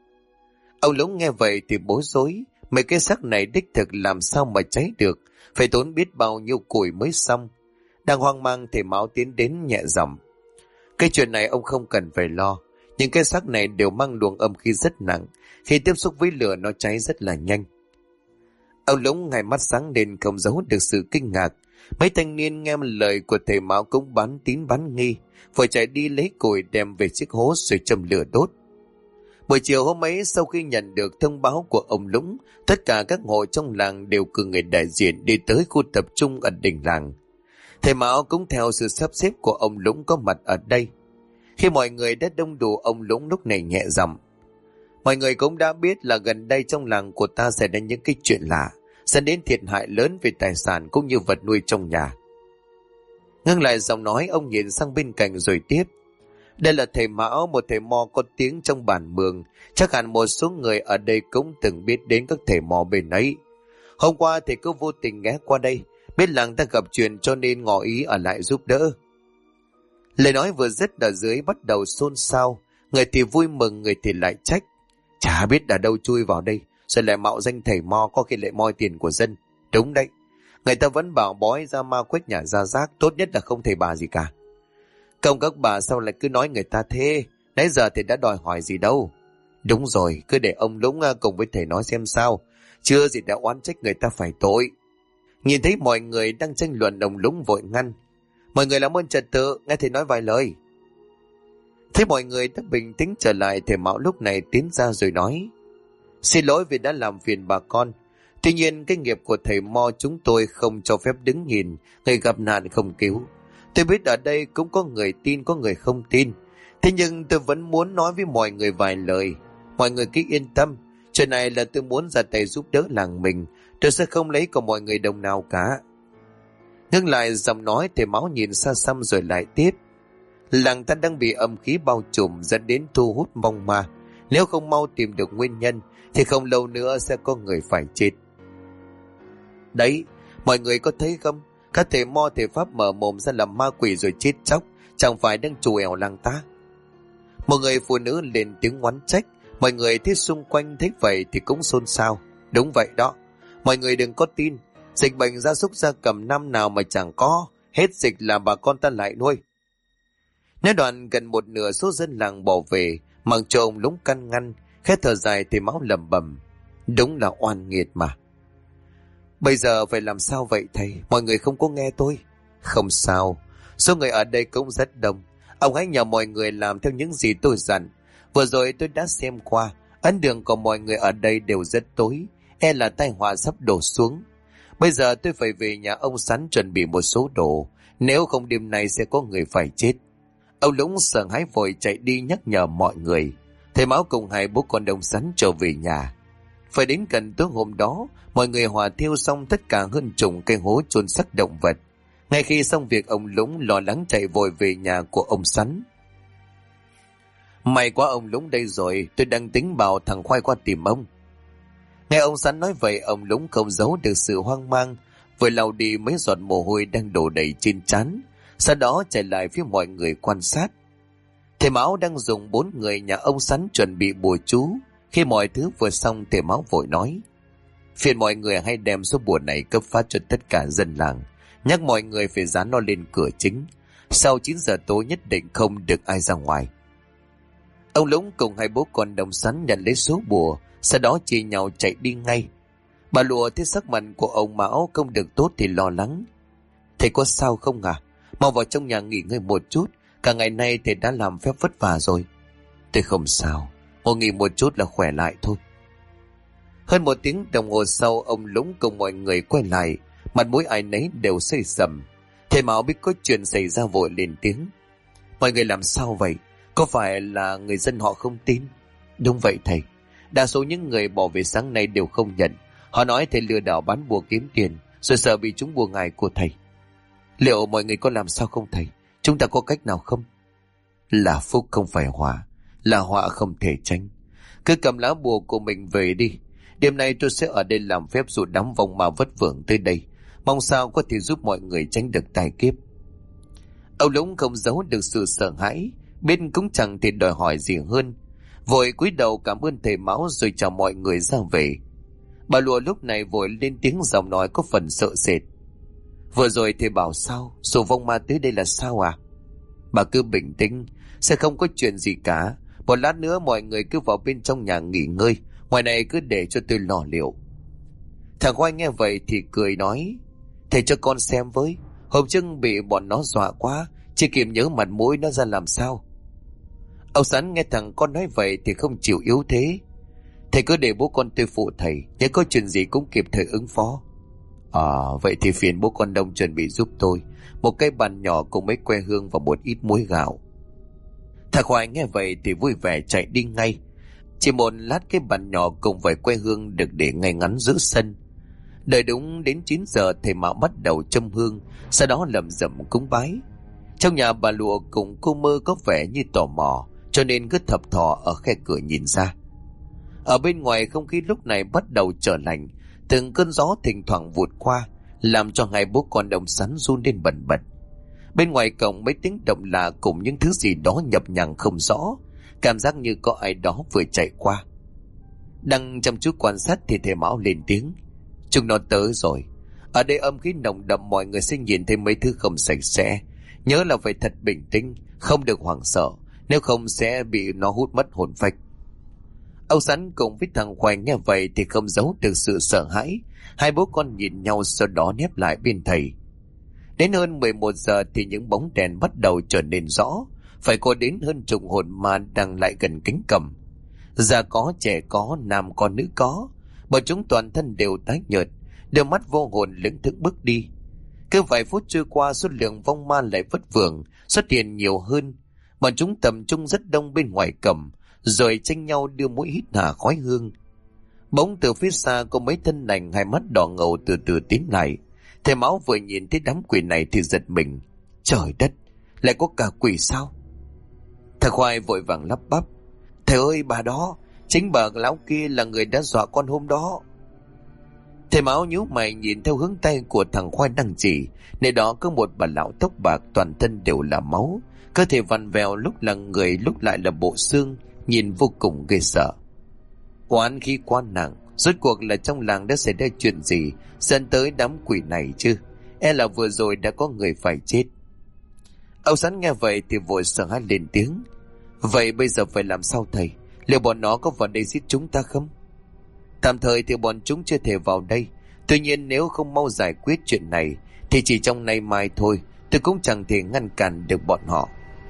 Ông Lũng nghe vậy thì bối rối. Mấy cái xác này đích thực làm sao mà cháy được? Phải tốn biết bao nhiêu củi mới xong. Đang hoang mang thầy Mão tiến đến nhẹ giọng. Cái chuyện này ông không cần phải lo. Những cái xác này đều mang luồng âm khí rất nặng. Khi tiếp xúc với lửa nó cháy rất là nhanh. Ông Lũng hai mắt sáng lên không giấu được sự kinh ngạc. Mấy thanh niên nghe lời của thầy Mão cũng bán tín bán nghi, vội chạy đi lấy củi đem về chiếc hố rồi châm lửa đốt. Buổi chiều hôm ấy sau khi nhận được thông báo của ông Lũng, tất cả các hộ trong làng đều cử người đại diện đi tới khu tập trung ở đỉnh làng. Thầy Mão cũng theo sự sắp xếp của ông Lũng có mặt ở đây. Khi mọi người đã đông đủ, ông Lũng lúc này nhẹ giọng. Mọi người cũng đã biết là gần đây trong làng của ta xảy ra những cái chuyện lạ, dẫn đến thiệt hại lớn về tài sản cũng như vật nuôi trong nhà. Ngưng lại giọng nói, ông nhìn sang bên cạnh rồi tiếp. Đây là thầy Mão, một thầy mò có tiếng trong bản mường. Chắc hẳn một số người ở đây cũng từng biết đến các thầy mò bên ấy. Hôm qua thầy cứ vô tình ghé qua đây, biết làng ta gặp chuyện cho nên ngỏ ý ở lại giúp đỡ. Lời nói vừa dứt ở dưới bắt đầu xôn xao. Người thì vui mừng, người thì lại trách. Chả biết đã đâu chui vào đây, rồi lại mạo danh thầy mo, có khi lại moi tiền của dân. Đúng đấy, người ta vẫn bảo bói ra ma quét nhà ra rác, tốt nhất là không thầy bà gì cả. Công các bà sao lại cứ nói người ta thế? Nãy giờ thì đã đòi hỏi gì đâu. Đúng rồi, cứ để ông Lũng cùng với thầy nói xem sao. Chưa gì đã oán trách người ta phải tội. Nhìn thấy mọi người đang tranh luận, ông Lũng vội ngăn. Mọi người làm ơn trật tự, nghe thầy nói vài lời. Thấy mọi người đã bình tĩnh trở lại, thầy Mão lúc này tiến ra rồi nói. Xin lỗi vì đã làm phiền bà con. Tuy nhiên cái nghiệp của thầy mo chúng tôi không cho phép đứng nhìn người gặp nạn không cứu. Tôi biết ở đây cũng có người tin, có người không tin. Thế nhưng tôi vẫn muốn nói với mọi người vài lời. Mọi người cứ yên tâm. Chuyện này là tôi muốn ra tay giúp đỡ làng mình. Tôi sẽ không lấy của mọi người đồng nào cả. Ngưng lại giọng nói, thầy Mão nhìn xa xăm rồi lại tiếp. Làng ta đang bị âm khí bao trùm dẫn đến thu hút vong ma. Nếu không mau tìm được nguyên nhân thì không lâu nữa sẽ có người phải chết. Đấy, mọi người có thấy không? Các thầy mo thầy pháp mở mồm ra làm ma quỷ rồi chết chóc, chẳng phải đang trù ẻo làng ta. Một người phụ nữ lên tiếng oán trách. Mọi người thấy xung quanh thấy vậy thì cũng xôn xao. Đúng vậy đó, mọi người đừng có tin. Dịch bệnh gia súc gia cầm năm nào mà chẳng có. Hết dịch là bà con ta lại nuôi. Nói đoạn gần một nửa số dân làng bỏ về, mặc cho ông Lũng căn ngăn. Khẽ thở dài thì Mão lẩm bẩm. Đúng là oan nghiệt mà. Bây giờ phải làm sao vậy thầy? Mọi người không có nghe tôi. Không sao, số người ở đây cũng rất đông. Ông hãy nhờ mọi người làm theo những gì tôi dặn. Vừa rồi tôi đã xem qua, ấn đường của mọi người ở đây đều rất tối, e là tai họa sắp đổ xuống. Bây giờ tôi phải về nhà ông Sắn chuẩn bị một số đồ, nếu không đêm nay sẽ có người phải chết. Ông Lũng sợ hãi vội chạy đi nhắc nhở mọi người. Thầy Mão cùng hai bố con ông Sắn trở về nhà. Phải đến gần tối hôm đó, mọi người hòa thiêu xong tất cả hơn chục cây hố chôn xác động vật. Ngay khi xong việc, ông Lũng lo lắng chạy vội về nhà của ông Sắn. May quá ông Lũng đây rồi, tôi đang tính bảo thằng Khoai qua tìm ông. Nghe ông Sắn nói vậy, ông Lũng không giấu được sự hoang mang, vừa lau đi mấy giọt mồ hôi đang đổ đầy trên trán, sau đó chạy lại phía mọi người quan sát. Thầy Mão đang dùng 4 người nhà ông Sắn chuẩn bị bùa chú. Khi mọi thứ vừa xong, thầy Mão vội nói: phiền mọi người hãy đem số bùa này cấp phát cho tất cả dân làng, nhắc mọi người phải dán nó lên cửa chính. Sau 9 giờ tối nhất định không được ai ra ngoài. Ông Lũng cùng hai bố con đồng Sắn nhận lấy số bùa, sau đó chia nhau chạy đi ngay. Bà Lụa thấy sắc mặt của ông Mão không được tốt thì lo lắng: thầy có sao không à? Mau vào trong nhà nghỉ ngơi một chút, cả ngày nay thầy đã làm phép vất vả rồi. Tôi không sao, ngồi nghỉ một chút là khỏe lại thôi. Hơn 1 tiếng đồng hồ sau, ông Lũng cùng mọi người quay lại, mặt mũi ai nấy đều xây sầm. Thầy Mão biết có chuyện xảy ra vội lên tiếng: mọi người làm sao vậy? Có phải là người dân họ không tin? Đúng vậy thầy, đa số những người bỏ về sáng nay đều không nhận. Họ nói thầy lừa đảo bán bùa kiếm tiền, rồi sợ bị trúng bùa ngải của thầy. Liệu mọi người có làm sao không thầy? Chúng ta có cách nào không? Là phúc không phải họa, là họa không thể tránh. Cứ cầm lá bùa của mình về đi. Đêm nay tôi sẽ ở đây làm phép dụ đám vong ma vất vưởng tới đây, mong sao có thể giúp mọi người tránh được tai kiếp. Ông Lũng không giấu được sự sợ hãi, biết cũng chẳng thể đòi hỏi gì hơn, vội cúi đầu cảm ơn thầy Mão rồi chào mọi người ra về. Bà Lụa lúc này vội lên tiếng, giọng nói có phần sợ sệt: vừa rồi thầy bảo sao? Số vong ma tới đây là sao à? Bà cứ bình tĩnh, sẽ không có chuyện gì cả. Một lát nữa mọi người cứ vào bên trong nhà nghỉ ngơi, ngoài này cứ để cho tôi lo liệu. Thằng Khoai nghe vậy thì cười nói: thầy cho con xem với, hôm trước bị bọn nó dọa quá, chưa kịp nhớ mặt mũi nó ra làm sao. Ông Sắn nghe thằng con nói vậy thì không chịu yếu thế: thầy cứ để bố con tôi phụ thầy, nhớ có chuyện gì cũng kịp thời ứng phó. Vậy thì phiền bố con Đông chuẩn bị giúp tôi một cái bàn nhỏ cùng mấy que hương và một ít muối gạo. Thằng Khoai nghe vậy thì vui vẻ chạy đi ngay. Chỉ một lát cái bàn nhỏ cùng vài que hương được để ngay ngắn giữa sân. Đợi đúng đến 9 giờ, thầy Mão bắt đầu châm hương, sau đó lẩm rẩm cúng bái. Trong nhà, bà Lụa cùng cô Mơ có vẻ như tò mò, cho nên cứ thập thò ở khe cửa nhìn ra. Ở bên ngoài, không khí lúc này bắt đầu trở lạnh, từng cơn gió thỉnh thoảng vụt qua, làm cho hai bố con ông Sắn run lên bần bật. Bên ngoài cổng, mấy tiếng động lạ cùng những thứ gì đó nhập nhằng không rõ, cảm giác như có ai đó vừa chạy qua. Đang chăm chú quan sát thì thầy Mão lên tiếng: chúng nó tới rồi. Ở đây âm khí nồng đậm, mọi người sẽ nhìn thấy mấy thứ không sạch sẽ. Nhớ là phải thật bình tĩnh, không được hoảng sợ, nếu không sẽ bị nó hút mất hồn phách. Ông Sắn cùng với thằng Khoai nghe vậy thì không giấu được sự sợ hãi. Hai bố con nhìn nhau, sau đó nép lại bên thầy. Đến hơn 11 giờ thì những bóng đèn bắt đầu trở nên rõ. Phải có đến hơn chục hồn ma đang lại gần cánh cổng. Già có, trẻ có, nam có, nữ có. Bọn chúng toàn thân đều tái nhợt, đôi mắt vô hồn lững thững bước đi. Cứ vài phút trôi qua, số lượng vong ma lại vất vưởng xuất hiện nhiều hơn. Bọn chúng tập trung rất đông bên ngoài cổng, rồi tranh nhau đưa mũi hít hà khói hương. Bỗng từ phía xa có mấy thân ảnh hai mắt đỏ ngầu từ từ tiến lại. Thầy Mão vừa nhìn thấy đám quỷ này thì giật mình: trời đất, lại có cả quỷ sao? Thầy Khoai vội vàng lắp bắp: thầy ơi, bà đó, chính bà lão kia là người đã dọa con hôm đó. Thầy Mão nhíu mày nhìn theo hướng tay của thằng Khoai đang chỉ, nơi đó có một bà lão tóc bạc, toàn thân đều là máu, cơ thể vặn vẹo, lúc là người lúc lại là bộ xương, nhìn vô cùng ghê sợ. Oán khí quá nặng, rốt cuộc là trong làng đã xảy ra chuyện gì dẫn tới đám quỷ này chứ? E là vừa rồi đã có người phải chết. Ông Sắn nghe vậy thì vội sợ hãi lên tiếng: vậy bây giờ phải làm sao thầy? Liệu bọn nó có vào đây giết chúng ta không? Tạm thời thì bọn chúng chưa thể vào đây, Tuy nhiên nếu không mau giải quyết chuyện này thì chỉ trong nay mai thôi, tôi cũng chẳng thể ngăn cản được bọn họ.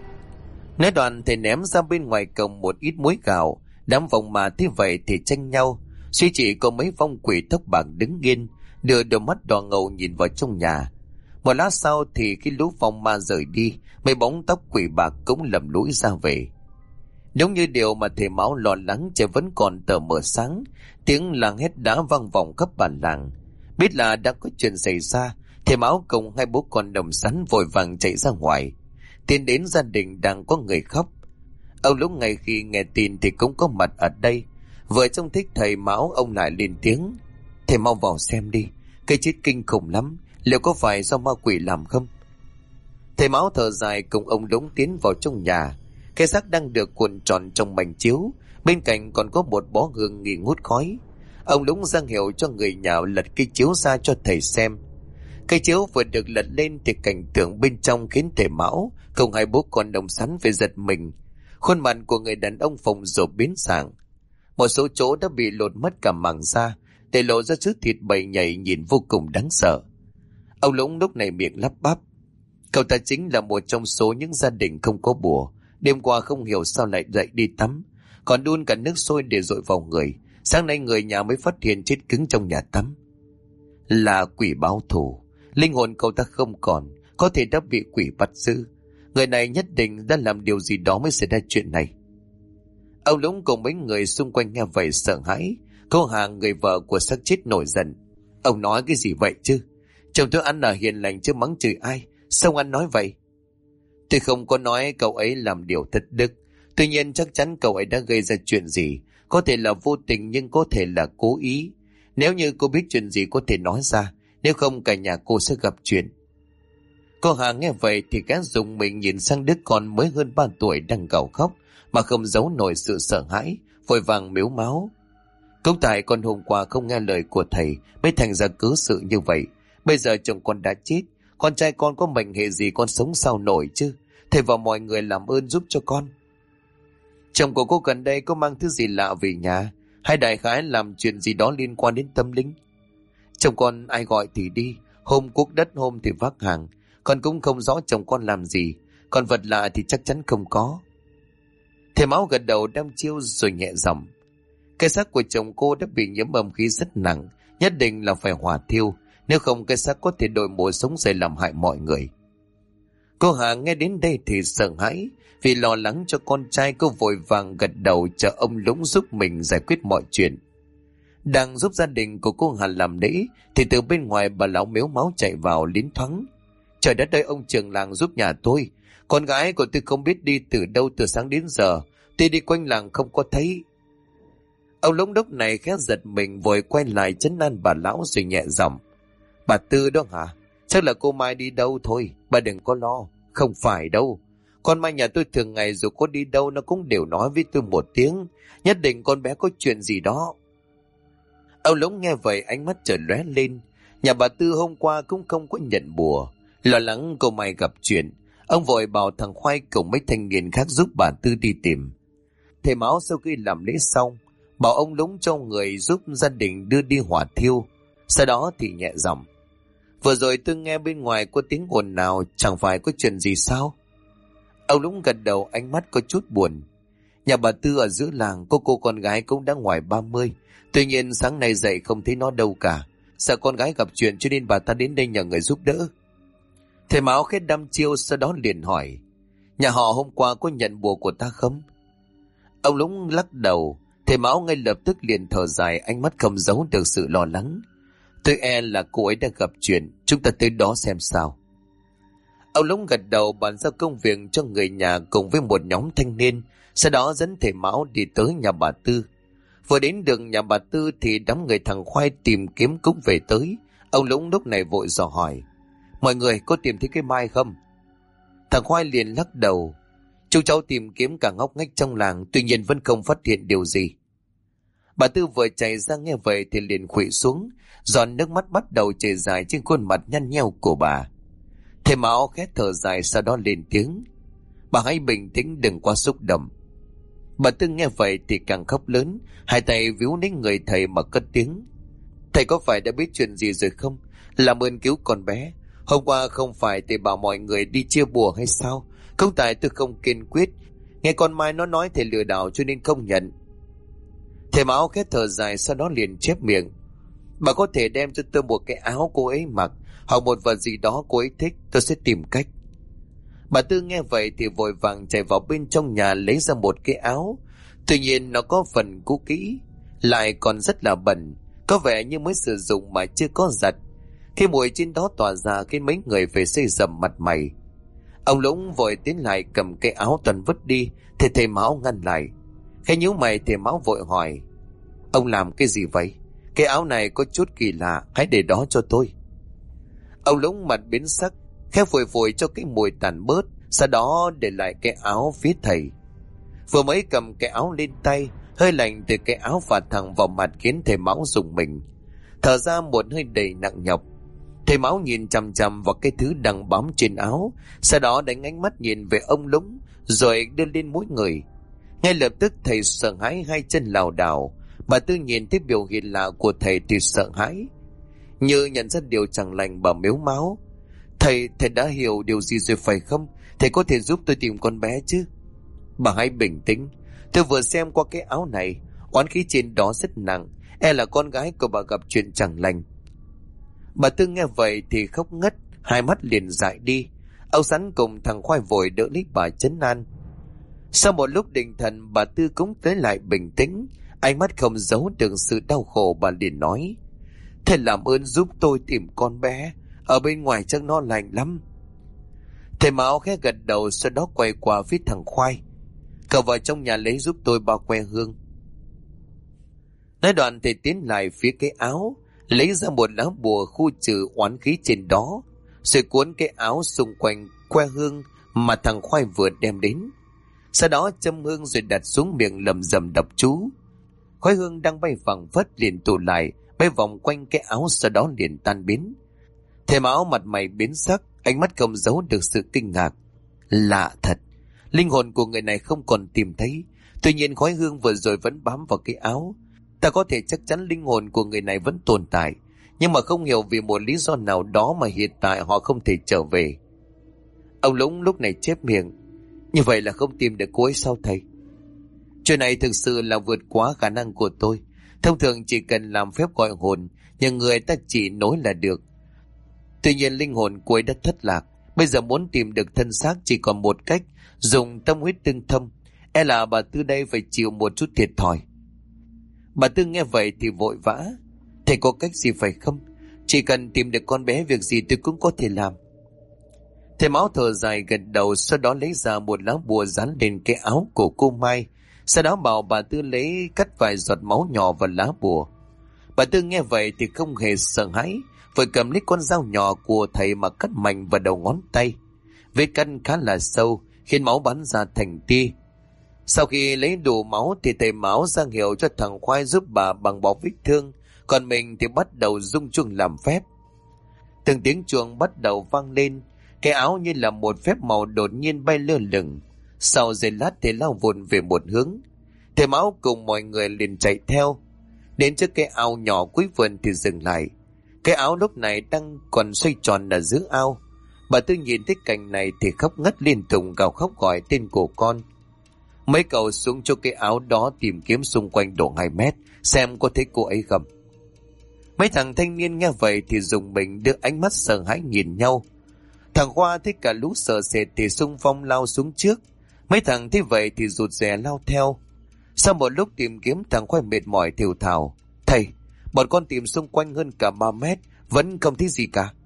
Nói đoạn thầy ném ra bên ngoài cổng một ít muối gạo. Đám vong ma thế vậy thì tranh nhau. Suy chỉ có mấy vong quỷ tóc bạc đứng yên, đưa đôi mắt đỏ ngầu nhìn vào trong nhà. Một lát sau thì khi lũ vong ma rời đi, mấy bóng tóc quỷ bạc cũng lầm lũi ra về. Đúng như điều mà thầy Mão lo lắng, trời vẫn còn tờ mờ sáng, tiếng làng hét đá vang vọng khắp bản làng. Biết là đã có chuyện xảy ra, thầy Mão cùng hai bố con Đồng Sắn vội vàng chạy ra ngoài, tiến đến gia đình đang có người khóc. Ông Lũng ngay khi nghe tin thì cũng có mặt ở đây. Vừa trông thích thầy Mão, ông lại lên tiếng: "Thầy mau vào xem đi, cái chết kinh khủng lắm, liệu có phải do ma quỷ làm không?" Thầy Mão thở dài cùng ông Lũng tiến vào trong nhà. Cái xác đang được cuộn tròn trong mảnh chiếu, bên cạnh còn có một bó hương nghi ngút khói. Ông Lũng giang hiệu cho người nhà lật cái chiếu ra cho thầy xem. Cái chiếu vừa được lật lên thì cảnh tượng bên trong khiến thầy Mão cùng hai bố con Đồng Sắn phải giật mình. Khuôn mặt của người đàn ông phồng rộp biến dạng, một số chỗ đã bị lột mất cả màng da, để lộ ra thứ thịt bầy nhảy nhìn vô cùng đáng sợ. Ông Lũng lúc này miệng lắp bắp: "Cậu ta chính là một trong số những gia đình không có bùa. Đêm qua không hiểu sao lại dậy đi tắm, còn đun cả nước sôi để dội vào người. Sáng nay người nhà mới phát hiện chết cứng trong nhà tắm. Là quỷ báo thù, linh hồn cậu ta không còn, có thể đã bị quỷ bắt giữ. Người này nhất định đã làm điều gì đó mới xảy ra chuyện này." Ông Lũng cùng mấy người xung quanh nghe vậy sợ hãi. Cô Hà, người vợ của xác chết, nổi giận: "Ông nói cái gì vậy chứ? Chồng tôi ăn ở hiền lành chứ mắng chửi ai, sao anh nói vậy?" "Tôi không có nói cậu ấy làm điều thất đức. Tuy nhiên chắc chắn cậu ấy đã gây ra chuyện gì. Có thể là vô tình nhưng có thể là cố ý. Nếu như cô biết chuyện gì có thể nói ra, nếu không cả nhà cô sẽ gặp chuyện." Cô Hà nghe vậy thì gã dùng mình nhìn sang đứa con mới hơn 3 tuổi đang gào khóc mà không giấu nổi sự sợ hãi, vội vàng mếu máo: "Cũng tại con hôm qua không nghe lời của thầy mới thành ra cớ sự như vậy. Bây giờ chồng con đã chết, con trai con có mệnh hệ gì con sống sao nổi chứ. Thầy và mọi người làm ơn giúp cho con. Chồng của cô gần đây có mang thứ gì lạ về nhà, hay đại khái làm chuyện gì đó liên quan đến tâm linh. Chồng con ai gọi thì đi, hôm cuốc đất hôm thì vác hàng. Con cũng không rõ chồng con làm gì, còn vật lạ thì chắc chắn không có." Thầy Mão gật đầu đăm chiêu rồi nhẹ giọng: "Cái xác của chồng cô đã bị nhiễm âm khí rất nặng, nhất định là phải hỏa thiêu, nếu không cái xác có thể đổi mùa sống dậy làm hại mọi người." Cô Hà nghe đến đây thì sợ hãi, vì lo lắng cho con trai cô vội vàng gật đầu chờ ông Lũng giúp mình giải quyết mọi chuyện. Đang giúp gia đình của cô Hà làm lễ thì từ bên ngoài bà lão mếu máu chạy vào liến thoáng: "Trời đất ơi, ông trưởng làng giúp nhà tôi. Con gái của tôi không biết đi từ đâu từ sáng đến giờ, tôi đi quanh làng không có thấy." Ông Lũng lúc này khẽ giật mình, vội quay lại trấn an bà lão rồi nhẹ giọng: "Bà Tư đó hả? Chắc là cô Mai đi đâu thôi, bà đừng có lo." "Không phải đâu, con Mai nhà tôi thường ngày dù có đi đâu nó cũng đều nói với tôi một tiếng, nhất định con bé có chuyện gì đó." Ông Lũng nghe vậy ánh mắt chợt lóe lên. Nhà bà Tư hôm qua cũng không có nhận bùa. Lo lắng cô Mai gặp chuyện, ông vội bảo thằng Khoai cùng mấy thanh niên khác giúp bà Tư đi tìm. Thầy Mão sau khi làm lễ xong bảo ông Lũng cho người giúp gia đình đưa đi hỏa thiêu, sau đó thì nhẹ giọng: "Vừa rồi tôi nghe bên ngoài có tiếng ồn nào, chẳng phải có chuyện gì sao?" Ông Lũng gật đầu, ánh mắt có chút buồn. Nhà bà Tư ở giữa làng, có cô con gái cũng đã ngoài 30, tuy nhiên sáng nay dậy không thấy nó đâu cả. Sợ con gái gặp chuyện cho nên bà ta đến đây nhờ người giúp đỡ. Thầy Mão khét đăm chiêu, sau đó liền hỏi: "Nhà họ hôm qua có nhận bùa của ta không?" Ông Lũng lắc đầu. Thầy Mão ngay lập tức liền thở dài, ánh mắt không giấu được sự lo lắng: "Tôi e là cô ấy đã gặp chuyện, chúng ta tới đó xem sao." Ông Lũng gật đầu bàn giao công việc cho người nhà cùng với một nhóm thanh niên, sau đó dẫn thầy Mão đi tới nhà bà Tư. Vừa đến được nhà bà Tư thì đám người thằng Khoai tìm kiếm cũng về tới. Ông Lũng lúc này vội dò hỏi: "Mọi người có tìm thấy cái Mai không?" Thằng Khoai liền lắc đầu: "Chú cháu tìm kiếm cả ngóc ngách trong làng, tuy nhiên vẫn không phát hiện điều gì." Bà Tư vừa chạy ra nghe vậy thì liền khuỵu xuống, giọt nước mắt bắt đầu chảy dài trên khuôn mặt nhăn nheo của bà. Thầy Mão khẽ thở dài, sau đó lên tiếng: "Bà hãy bình tĩnh, đừng quá xúc động." Bà Tư nghe vậy thì càng khóc lớn, hai tay víu lấy người thầy mà cất tiếng: Thầy có phải đã biết chuyện gì rồi không? Làm ơn cứu con bé. Hôm qua không phải thầy bảo mọi người đi chia bùa hay sao? Không tại tôi không kiên quyết. Nghe con Mai nó nói thầy lừa đảo cho nên không nhận. Thầy Mão khẽ thở dài, sau đó liền chép miệng. Bà có thể đem cho tôi một cái áo cô ấy mặc, hoặc một vật gì đó cô ấy thích, tôi sẽ tìm cách. Bà Tư nghe vậy thì vội vàng chạy vào bên trong nhà lấy ra một cái áo. Tuy nhiên nó có phần cũ kỹ, lại còn rất là bẩn, có vẻ như mới sử dụng mà chưa có giặt. Khi mùi trên đó tỏa ra khiến mấy người phải xây sầm mặt mày. Ông Lũng vội tiến lại cầm cái áo toàn vứt đi, thì thầy Mão ngăn lại. Khi nhíu mày thầy Mão vội hỏi: Ông làm cái gì vậy? Cái áo này có chút kỳ lạ, hãy để đó cho tôi. Ông Lũng mặt biến sắc, khẽ phủi phủi cho cái mùi tàn bớt, sau đó để lại cái áo phía thầy. Vừa mới cầm cái áo lên tay, hơi lạnh từ cái áo phả thẳng vào mặt khiến thầy Mão rùng mình, thở ra một hơi đầy nặng nhọc. Thầy Mão nhìn chằm chằm vào cái thứ đang bám trên áo, sau đó đánh ánh mắt nhìn về ông Lũng, rồi đưa lên mũi người. Ngay lập tức thầy sợ hãi, hai chân lảo đảo. Bà Tư nhìn thấy biểu hiện lạ của thầy thì sợ hãi, như nhận ra điều chẳng lành. Bà mếu máo: Thầy đã hiểu điều gì rồi phải không? Thầy có thể giúp tôi tìm con bé chứ? Bà hãy bình tĩnh. Tôi vừa xem qua cái áo này, oán khí trên đó rất nặng, e là con gái của bà gặp chuyện chẳng lành. Bà Tư nghe vậy thì khóc ngất, hai mắt liền dại đi. Ông Sắn cùng thằng Khoai vội đỡ lấy bà trấn an. Sau một lúc định thần, bà Tư cũng tới lại bình tĩnh, ánh mắt không giấu được sự đau khổ. Bà liền nói: Thầy làm ơn giúp tôi tìm con bé, ở bên ngoài chắc nó lạnh lắm. Thầy Mão khẽ gật đầu, sau đó quay qua phía thằng Khoai: Cậu vào trong nhà lấy giúp tôi bao que hương. Nói đoạn thầy tiến lại phía cái áo, lấy ra một lá bùa khu trừ oán khí trên đó, rồi cuốn cái áo xung quanh que hương mà thằng Khoai vừa đem đến. Sau đó châm hương rồi đặt xuống miệng lầm rầm đọc chú. Khói hương đang bay phẳng phất liền tụ lại, bay vòng quanh cái áo, sau đó liền tan biến. Thầy Mão mặt mày biến sắc, ánh mắt không giấu được sự kinh ngạc. Lạ thật, linh hồn của người này không còn tìm thấy, tuy nhiên khói hương vừa rồi vẫn bám vào cái áo. Ta có thể chắc chắn linh hồn của người này vẫn tồn tại, nhưng mà không hiểu vì một lý do nào đó mà hiện tại họ không thể trở về. Ông Lũng lúc này chép miệng: Như vậy là không tìm được cô ấy sao thầy? Chuyện này thực sự là vượt quá khả năng của tôi. Thông thường chỉ cần làm phép gọi hồn, nhưng người ta chỉ nối là được. Tuy nhiên linh hồn cô ấy đã thất lạc, bây giờ muốn tìm được thân xác chỉ còn một cách: dùng tâm huyết tương thông. E là bà Tư đây phải chịu một chút thiệt thòi. Bà Tư nghe vậy thì vội vã: Thầy có cách gì phải không? Chỉ cần tìm được con bé, việc gì tôi cũng có thể làm. Thầy Mão thở dài gật đầu, sau đó lấy ra một lá bùa dán lên cái áo của cô Mai, sau đó bảo bà Tư lấy cắt vài giọt máu nhỏ vào lá bùa. Bà Tư nghe vậy thì không hề sợ hãi, vội cầm lấy con dao nhỏ của thầy mà cắt mạnh vào đầu ngón tay. Vết cắt khá là sâu, khiến máu bắn ra thành tia. Sau khi lấy đủ máu thì thầy Mão ra hiệu cho thằng Khoai giúp bà bằng bó vết thương, còn mình thì bắt đầu rung chuông làm phép. Từng tiếng chuông bắt đầu vang lên, cái áo như là một phép màu đột nhiên bay lơ lửng. Sau giây lát thì lao vụn về một hướng. Thầy Mão cùng mọi người liền chạy theo. Đến trước cái ao nhỏ cuối vườn thì dừng lại. Cái áo lúc này đang còn xoay tròn ở giữa ao. Bà Tư nhìn thấy cảnh này thì khóc ngất liên tục, gào khóc gọi tên của con. Mấy cậu xuống cho cái áo đó tìm kiếm xung quanh độ 2 mét, xem có thấy cô ấy không. Mấy thằng thanh niên nghe vậy thì dùng mình, đưa ánh mắt sợ hãi nhìn nhau. Thằng Khoa thấy cả lũ sợ sệt thì xung phong lao xuống trước. Mấy thằng thấy vậy thì rụt rè lao theo. Sau một lúc tìm kiếm, thằng Khoa mệt mỏi thều thào: Thầy, bọn con tìm xung quanh hơn cả 3 mét, vẫn không thấy gì cả.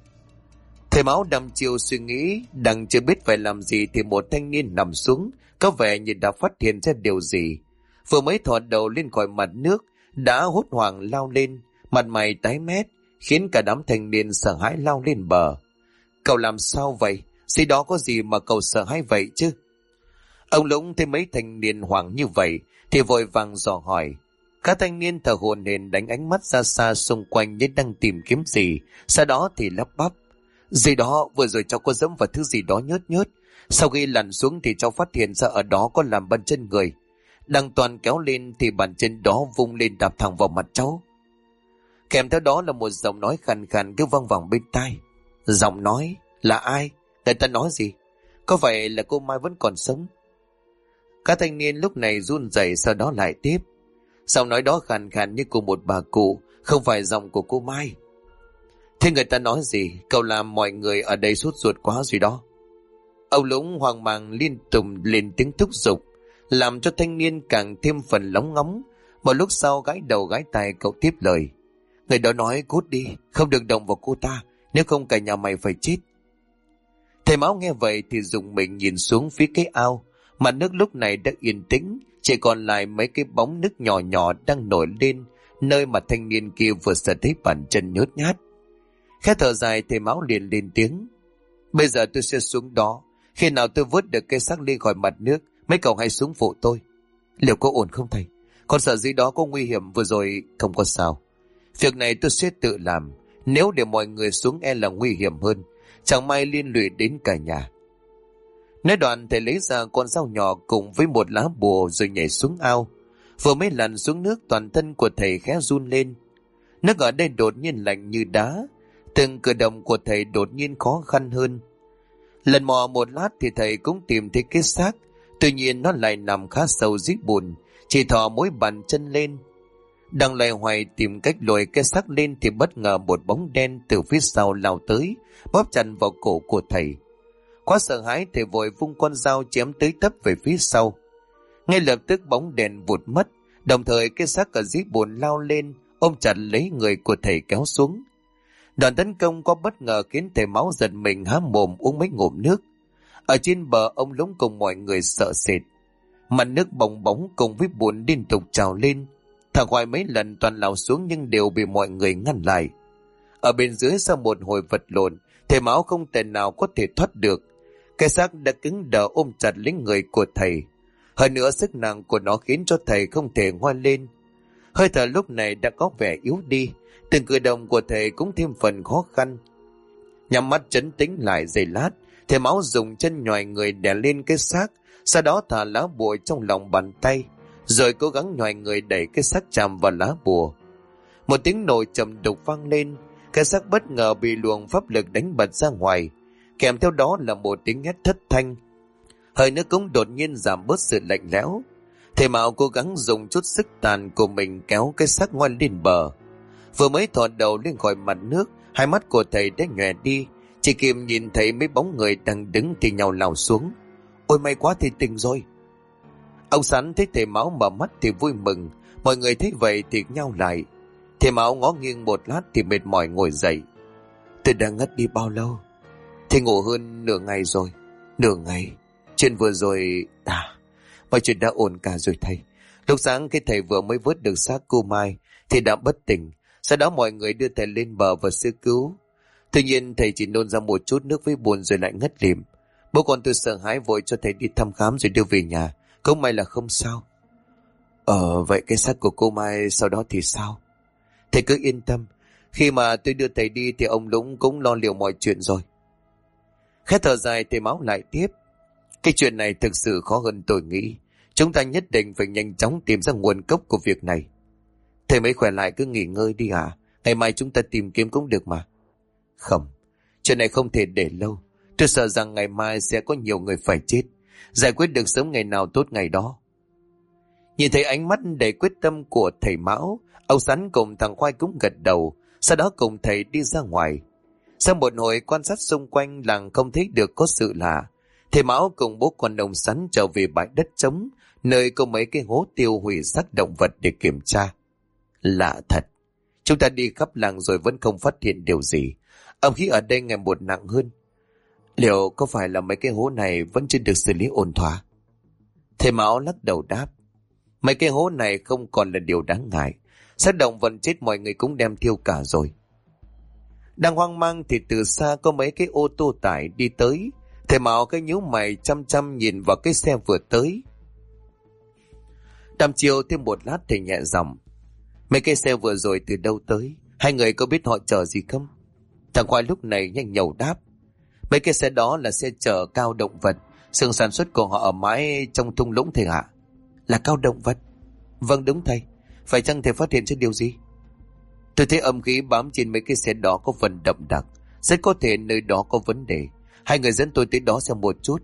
Thầy Mão đăm chiêu suy nghĩ, đang chưa biết phải làm gì thì một thanh niên nằm xuống, có vẻ như đã phát hiện ra điều gì. Vừa mới thò đầu lên khỏi mặt nước, đã hốt hoảng lao lên, mặt mày tái mét, khiến cả đám thanh niên sợ hãi lao lên bờ. Cậu làm sao vậy? Dưới đó có gì mà cậu sợ hãi vậy chứ? Ông Lũng thấy mấy thanh niên hoảng như vậy thì vội vàng dò hỏi. Các thanh niên thở hổn hển đánh ánh mắt ra xa xung quanh như đang tìm kiếm gì, sau đó thì lắp bắp: Dưới đó vừa rồi cháu có dẫm vào thứ gì đó nhớt nhớt. Sau khi lặn xuống thì cháu phát hiện ra ở đó có làm bàn chân người. Đang toàn kéo lên thì bàn chân đó vung lên đạp thẳng vào mặt cháu. Kèm theo đó là một giọng nói khàn khàn cứ vang vẳng bên tai. Giọng nói là ai? Người ta nói gì? Có phải là cô Mai vẫn còn sống? Các thanh niên lúc này run rẩy, sau đó lại tiếp. Giọng nói đó khàn khàn như của một bà cụ, không phải giọng của cô Mai. Thế người ta nói gì? Cậu làm mọi người ở đây sốt ruột quá rồi đó. Ông Lũng hoang mang liên tục lên tiếng thúc giục, làm cho thanh niên càng thêm phần lóng ngóng. Một lúc sau gãi đầu gãi tai cậu tiếp lời. Người đó nói cút đi, không được động vào cô ta, nếu không cả nhà mày phải chết. Thầy Mão nghe vậy thì dùng mình nhìn xuống phía cái ao. Mặt nước lúc này đã yên tĩnh, chỉ còn lại mấy cái bóng nước nhỏ nhỏ đang nổi lên nơi mà thanh niên kia vừa sợ thấy bàn chân nhớt nhát. Khẽ thở dài, thầy Mão liền lên tiếng. Bây giờ tôi sẽ xuống đó, khi nào tôi vớt được cây xác lên khỏi mặt nước, mấy cậu hãy xuống phụ tôi. Liệu có ổn không thầy? Con sợ dưới đó có nguy hiểm, vừa rồi không có sao. Việc này tôi sẽ tự làm, nếu để mọi người xuống e là nguy hiểm hơn, chẳng may liên lụy đến cả nhà. Nói đoạn thầy lấy ra con dao nhỏ cùng với một lá bùa rồi nhảy xuống ao. Vừa mới lặn xuống nước, toàn thân của thầy khẽ run lên. Nước ở đây đột nhiên lạnh như đá, từng cử động của thầy đột nhiên khó khăn hơn. Lần mò một lát thì thầy cũng tìm thấy cái xác, tuy nhiên nó lại nằm khá sâu dưới bùn, chỉ thò mỗi bàn chân lên. Đang loay hoay tìm cách lùi cái xác lên thì bất ngờ một bóng đen từ phía sau lao tới, bóp chặt vào cổ của thầy. Quá sợ hãi, thầy vội vung con dao chém tới tấp về phía sau. Ngay lập tức bóng đèn vụt mất, đồng thời cái xác ở dưới bùn lao lên, ôm chặt lấy người của thầy kéo xuống. Đòn tấn công có bất ngờ khiến thầy Máu giật mình há mồm uống mấy ngụm nước. Ở trên bờ, ông Lũng cùng mọi người sợ sệt. Mặt nước bong bóng cùng với bùn liên tục trào lên. Thả ngoài mấy lần toàn lao xuống nhưng đều bị mọi người ngăn lại. Ở bên dưới sau một hồi vật lộn, thầy Máu không thể nào có thể thoát được. Cái xác đã cứng đờ ôm chặt lấy người của thầy. Hơn nữa sức nặng của nó khiến cho thầy không thể ngoi lên. Hơi thở lúc này đã có vẻ yếu đi, từng cử động của thầy cũng thêm phần khó khăn. Nhắm mắt trấn tĩnh lại giây lát, thầy Máu dùng chân nhòi người đè lên cái xác, sau đó thả lá bùa trong lòng bàn tay, rồi cố gắng nhòi người đẩy cái xác chạm vào lá bùa. Một tiếng nổ trầm đục vang lên, cái xác bất ngờ bị luồng pháp lực đánh bật ra ngoài, kèm theo đó là một tiếng hét thất thanh. Hơi nước cũng đột nhiên giảm bớt sự lạnh lẽo. Thầy Mão cố gắng dùng chút sức tàn của mình kéo cái xác ngoan lên bờ. Vừa mới thò đầu lên khỏi mặt nước, hai mắt của thầy đã nhòe đi, chỉ kịp nhìn thấy mấy bóng người đang đứng thì nhau lao xuống. Ôi may quá thì tỉnh rồi. Ông Sắn thấy thầy Mão mở mắt thì vui mừng, mọi người thấy vậy thì nhau lại. Thầy Mão ngó nghiêng một lát thì mệt mỏi ngồi dậy. Tôi đã ngất đi bao lâu? Thầy ngủ hơn nửa ngày rồi. Nửa ngày? Chuyện vừa rồi... mọi chuyện đã ổn cả rồi thầy. Lúc sáng khi thầy vừa mới vớt được xác cô Mai thì đã bất tỉnh. Sau đó mọi người đưa thầy lên bờ và sơ cứu. Tuy nhiên thầy chỉ nôn ra một chút nước với bùn rồi lại ngất lịm. Bố con tôi sợ hãi vội cho thầy đi thăm khám rồi đưa về nhà. Không may là không sao. Vậy cái xác của cô Mai sau đó thì sao? Thầy cứ yên tâm. Khi mà tôi đưa thầy đi thì ông Lũng cũng lo liệu mọi chuyện rồi. Khẽ thở dài, thầy Máu lại tiếp. Cái chuyện này thực sự khó hơn tôi nghĩ. Chúng ta nhất định phải nhanh chóng tìm ra nguồn gốc của việc này. Thầy mới khỏe lại cứ nghỉ ngơi đi hả? Ngày mai chúng ta tìm kiếm cũng được mà. Không, chuyện này không thể để lâu. Tôi sợ rằng ngày mai sẽ có nhiều người phải chết. Giải quyết được sớm ngày nào tốt ngày đó. Nhìn thấy ánh mắt đầy quyết tâm của thầy Mão, ông Sắn cùng thằng Khoai cũng gật đầu, sau đó cùng thầy đi ra ngoài. Sau một hồi quan sát xung quanh làng không thấy được có sự lạ, thầy Mão cùng bố con ông Sắn trở về bãi đất trống, nơi có mấy cái hố tiêu hủy xác động vật để kiểm tra. Lạ thật, chúng ta đi khắp làng rồi vẫn không phát hiện điều gì. Âm khí ở đây ngày một nặng hơn. Liệu có phải là mấy cái hố này vẫn chưa được xử lý ổn thỏa? Thầy Mão lắc đầu đáp. Mấy cái hố này không còn là điều đáng ngại. Xác động vật chết mọi người cũng đem thiêu cả rồi. Đang hoang mang thì từ xa có mấy cái ô tô tải đi tới. Thầy Mão cái nhíu mày chăm chăm nhìn vào cái xe vừa tới. Đăm chiều thêm một lát thầy nhẹ giọng. Mấy cái xe vừa rồi từ đâu tới? Hai người có biết họ chở gì không? Thằng Khoai lúc này nhanh nhẩu đáp. Mấy cái xe đó là xe chở cao động vật. Xưởng sản xuất của họ ở mãi trong thung lũng thầy ạ. Là cao động vật? Vâng đúng thầy. Phải chăng thầy phát hiện ra điều gì? Tôi thấy âm khí bám trên mấy cái xe đó có phần đậm đặc, rất có thể nơi đó có vấn đề. Hai người dẫn tôi tới đó xem một chút.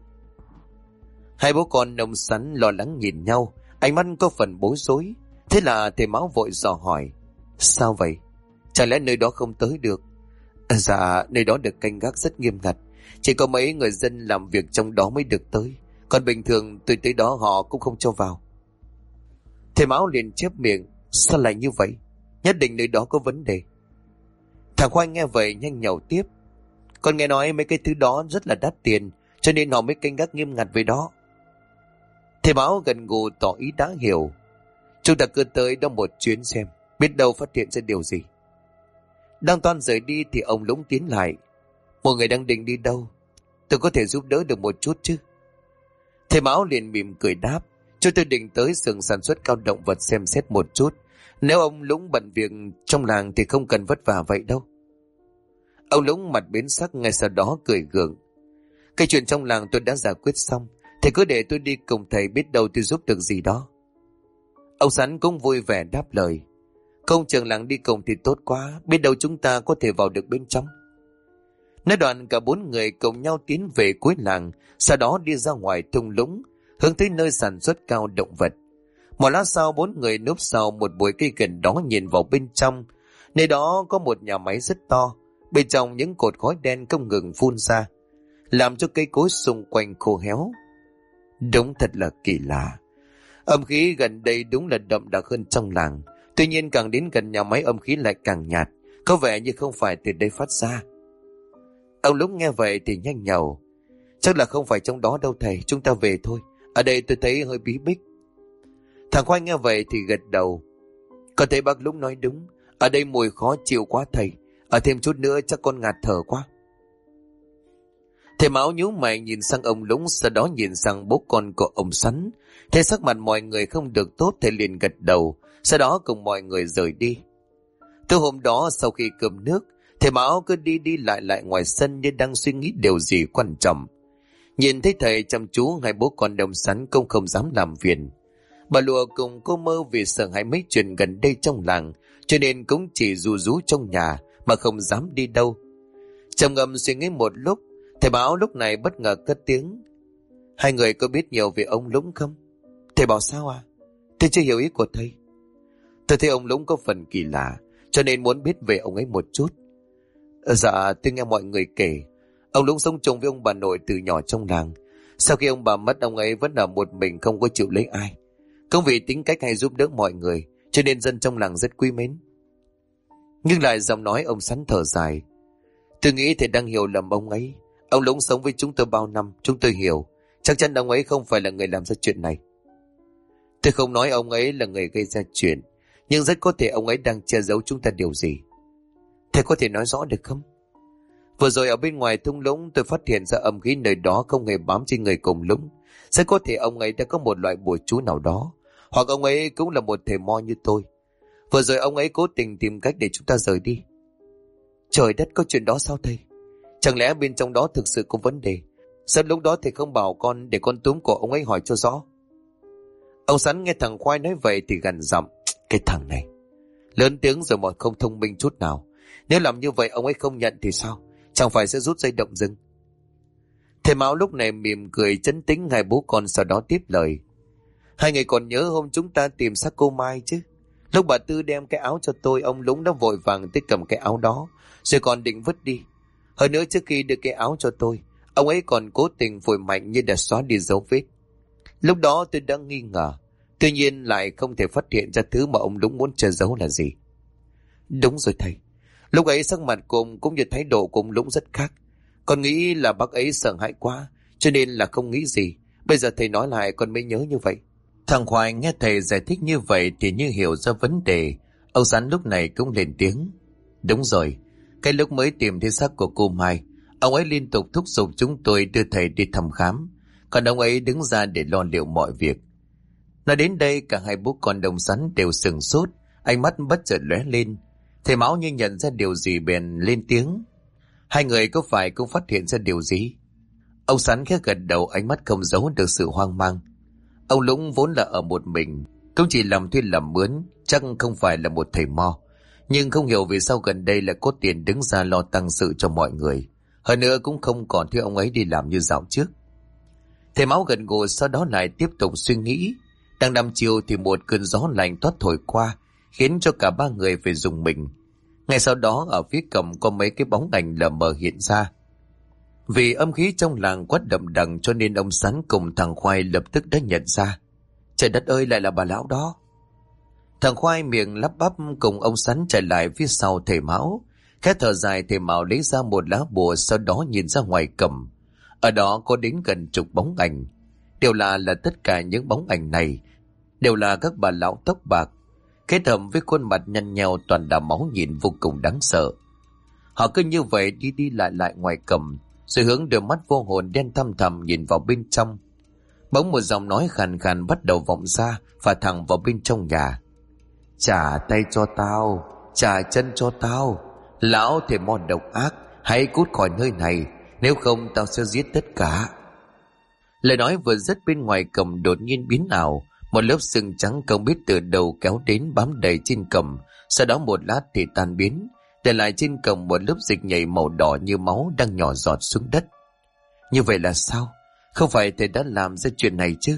Hai bố con ông Sắn lo lắng nhìn nhau, ánh mắt có phần bối rối. Thế là thầy Mão vội dò hỏi: sao vậy? Chẳng lẽ nơi đó không tới được? Dạ, nơi đó được canh gác rất nghiêm ngặt, chỉ có mấy người dân làm việc trong đó mới được tới, còn bình thường tôi tới đó họ cũng không cho vào. Thầy Mão liền chép miệng: sao lại như vậy? Nhất định nơi đó có vấn đề. Thằng Khoai nghe vậy nhanh nhảu tiếp: con nghe nói mấy cái thứ đó rất là đắt tiền, cho nên họ mới canh gác nghiêm ngặt với đó. Thầy Mão gần gù tỏ ý đã hiểu: chúng ta cứ tới đó một chuyến xem, biết đâu phát hiện ra điều gì. Đang toan rời đi thì ông Lũng tiến lại: mọi người đang định đi đâu? Tôi có thể giúp đỡ được một chút chứ? Thầy Mão liền mỉm cười đáp: chúng tôi định tới xưởng sản xuất cao động vật xem xét một chút. Nếu ông Lũng bận việc trong làng thì không cần vất vả vậy đâu. Ông Lũng mặt biến sắc, ngay sau đó cười gượng: cái chuyện trong làng tôi đã giải quyết xong, thầy cứ để tôi đi cùng thầy, biết đâu tôi giúp được gì đó. Ông Sắn cũng vui vẻ đáp lời: công trưởng làng đi cùng thì tốt quá, biết đâu chúng ta có thể vào được bên trong. Nói đoạn cả bốn người cùng nhau tiến về cuối làng, sau đó đi ra ngoài thung lũng, hướng tới nơi sản xuất cao động vật. Một lát sau, bốn người núp sau một bụi cây gần đó nhìn vào bên trong. Nơi đó có một nhà máy rất to, bên trong những cột khói đen không ngừng phun ra, làm cho cây cối xung quanh khô héo. Đúng thật là kỳ lạ, âm khí gần đây đúng là đậm đặc hơn trong làng. Tuy nhiên càng đến gần nhà máy âm khí lại càng nhạt, có vẻ như không phải từ đây phát ra. Ông Lũng nghe vậy thì nhanh nhẩu: chắc là không phải trong đó đâu thầy, chúng ta về thôi, ở đây tôi thấy hơi bí bích. Thằng Khoai nghe vậy thì gật đầu: con thấy bác Lũng nói đúng, ở đây mùi khó chịu quá thầy, ở thêm chút nữa chắc con ngạt thở quá. Thầy Mão nhíu mày nhìn sang ông Lũng, sau đó nhìn sang bố con của ông Sắn. Thấy sắc mặt mọi người không được tốt, thầy liền gật đầu, sau đó cùng mọi người rời đi. Từ hôm đó sau khi cơm nước, thầy Mão cứ đi đi lại lại ngoài sân như đang suy nghĩ điều gì quan trọng. Nhìn thấy thầy chăm chú, hai bố con ông Sắn cũng không dám làm phiền. Bà Lụa cùng cô Mơ vì sợ hãi mấy chuyện gần đây trong làng, cho nên cũng chỉ ru rú trong nhà mà không dám đi đâu. Trầm ngâm suy nghĩ một lúc, thầy Mão lúc này bất ngờ cất tiếng: hai người có biết nhiều về ông Lũng không? Thầy bảo sao à? Tôi chưa hiểu ý của thầy. Tôi thấy ông Lũng có phần kỳ lạ, cho nên muốn biết về ông ấy một chút. Dạ, tôi nghe mọi người kể ông Lũng sống chung với ông bà nội từ nhỏ trong làng. Sau khi ông bà mất, ông ấy vẫn ở một mình, không có chịu lấy ai. Không vì tính cách hay giúp đỡ mọi người, cho nên dân trong làng rất quý mến. Nhưng lại giọng nói ông Sắn thở dài: tôi nghĩ thầy đang hiểu lầm ông ấy. Ông Lũng sống với chúng tôi bao năm, chúng tôi hiểu. Chắc chắn ông ấy không phải là người làm ra chuyện này. Tôi không nói ông ấy là người gây ra chuyện, nhưng rất có thể ông ấy đang che giấu chúng ta điều gì. Thầy có thể nói rõ được không? Vừa rồi ở bên ngoài thung lũng tôi phát hiện ra âm khí nơi đó không hề bám trên người cùng Lũng. Rất có thể ông ấy đã có một loại bùa chú nào đó, hoặc ông ấy cũng là một thầy mo như tôi. Vừa rồi ông ấy cố tình tìm cách để chúng ta rời đi. Trời đất, có chuyện đó sao thầy? Chẳng lẽ bên trong đó thực sự có vấn đề? Sao lúc đó thầy không bảo con để con túm cổ ông ấy hỏi cho rõ? Ông Sắn nghe thằng Khoai nói vậy thì gằn giọng: cái thằng này lớn tiếng rồi mà không thông minh chút nào. Nếu làm như vậy ông ấy không nhận thì sao? Chẳng phải sẽ rút dây động rừng? Thầy Mão lúc này mỉm cười trấn tĩnh hai bố con, sau đó tiếp lời: hai người còn nhớ hôm chúng ta tìm xác cô Mai chứ? Lúc bà Tư đem cái áo cho tôi, ông Lũng đã vội vàng tới cầm cái áo đó, rồi còn định vứt đi. Hơn nữa trước khi đưa cái áo cho tôi, ông ấy còn cố tình vội mạnh như đã xóa đi dấu vết. Lúc đó tôi đã nghi ngờ, tuy nhiên lại không thể phát hiện ra thứ mà ông Lũng muốn che giấu là gì. Đúng rồi thầy, lúc ấy sắc mặt của ông cũng như thái độ của ông Lũng rất khác. Con nghĩ là bác ấy sợ hãi quá, cho nên là không nghĩ gì. Bây giờ thầy nói lại con mới nhớ như vậy. Thằng Khoai nghe thầy giải thích như vậy thì như hiểu ra vấn đề. Ông Sắn lúc này cũng lên tiếng: đúng rồi, cái lúc mới tìm thấy xác của cô Mai, ông ấy liên tục thúc giục chúng tôi đưa thầy đi thăm khám, còn ông ấy đứng ra để lo liệu mọi việc. Nói đến đây cả hai bố con ông Sắn đều sừng sốt, ánh mắt bất chợt lóe lên. Thầy Mão như nhận ra điều gì bèn lên tiếng: hai người có phải cũng phát hiện ra điều gì? Ông Sắn khẽ gật đầu, ánh mắt không giấu được sự hoang mang. Ông Lũng vốn là ở một mình, cũng chỉ làm thuê làm mướn, chắc không phải là một thầy mo. Nhưng không hiểu vì sao gần đây lại có tiền đứng ra lo tăng sự cho mọi người. Hơn nữa cũng không còn thấy ông ấy đi làm như dạo trước. Thầy Mão gật gù, sau đó lại tiếp tục suy nghĩ. Đang đăm chiều thì một cơn gió lạnh toát thổi qua, khiến cho cả ba người phải rùng mình. Ngay sau đó ở phía cầm có mấy cái bóng ảnh lờ mờ hiện ra. Vì âm khí trong làng quá đậm đằng cho nên ông Sắn cùng thằng Khoai lập tức đã nhận ra. Trời đất ơi, lại là bà lão đó. Thằng Khoai miệng lắp bắp cùng ông Sắn chạy lại phía sau thầy Mão. Khẽ thở dài, thầy Mão lấy ra một lá bùa, sau đó nhìn ra ngoài cầm. Ở đó có đến gần chục bóng ảnh. Đều là tất cả những bóng ảnh này đều là các bà lão tóc bạc, kết hợp với khuôn mặt nhăn nheo toàn đà máu, nhìn vô cùng đáng sợ. Họ cứ như vậy đi đi lại ngoài cầm, rồi hướng đôi mắt vô hồn đen thăm thẳm nhìn vào bên trong. Bỗng một giọng nói khàn khàn bắt đầu vọng ra, và thẳng vào bên trong nhà. Trả tay cho tao, trả chân cho tao. Lão thầy mo độc ác, hãy cút khỏi nơi này, nếu không tao sẽ giết tất cả. Lời nói vừa dứt, bên ngoài cầm đột nhiên biến ảo. Một lớp sương trắng không biết từ đầu kéo đến bám đầy trên cầm, sau đó một lát thì tan biến, để lại trên cầm một lớp dịch nhầy màu đỏ như máu đang nhỏ giọt xuống đất. Như vậy là sao? Không phải thầy đã làm ra chuyện này chứ?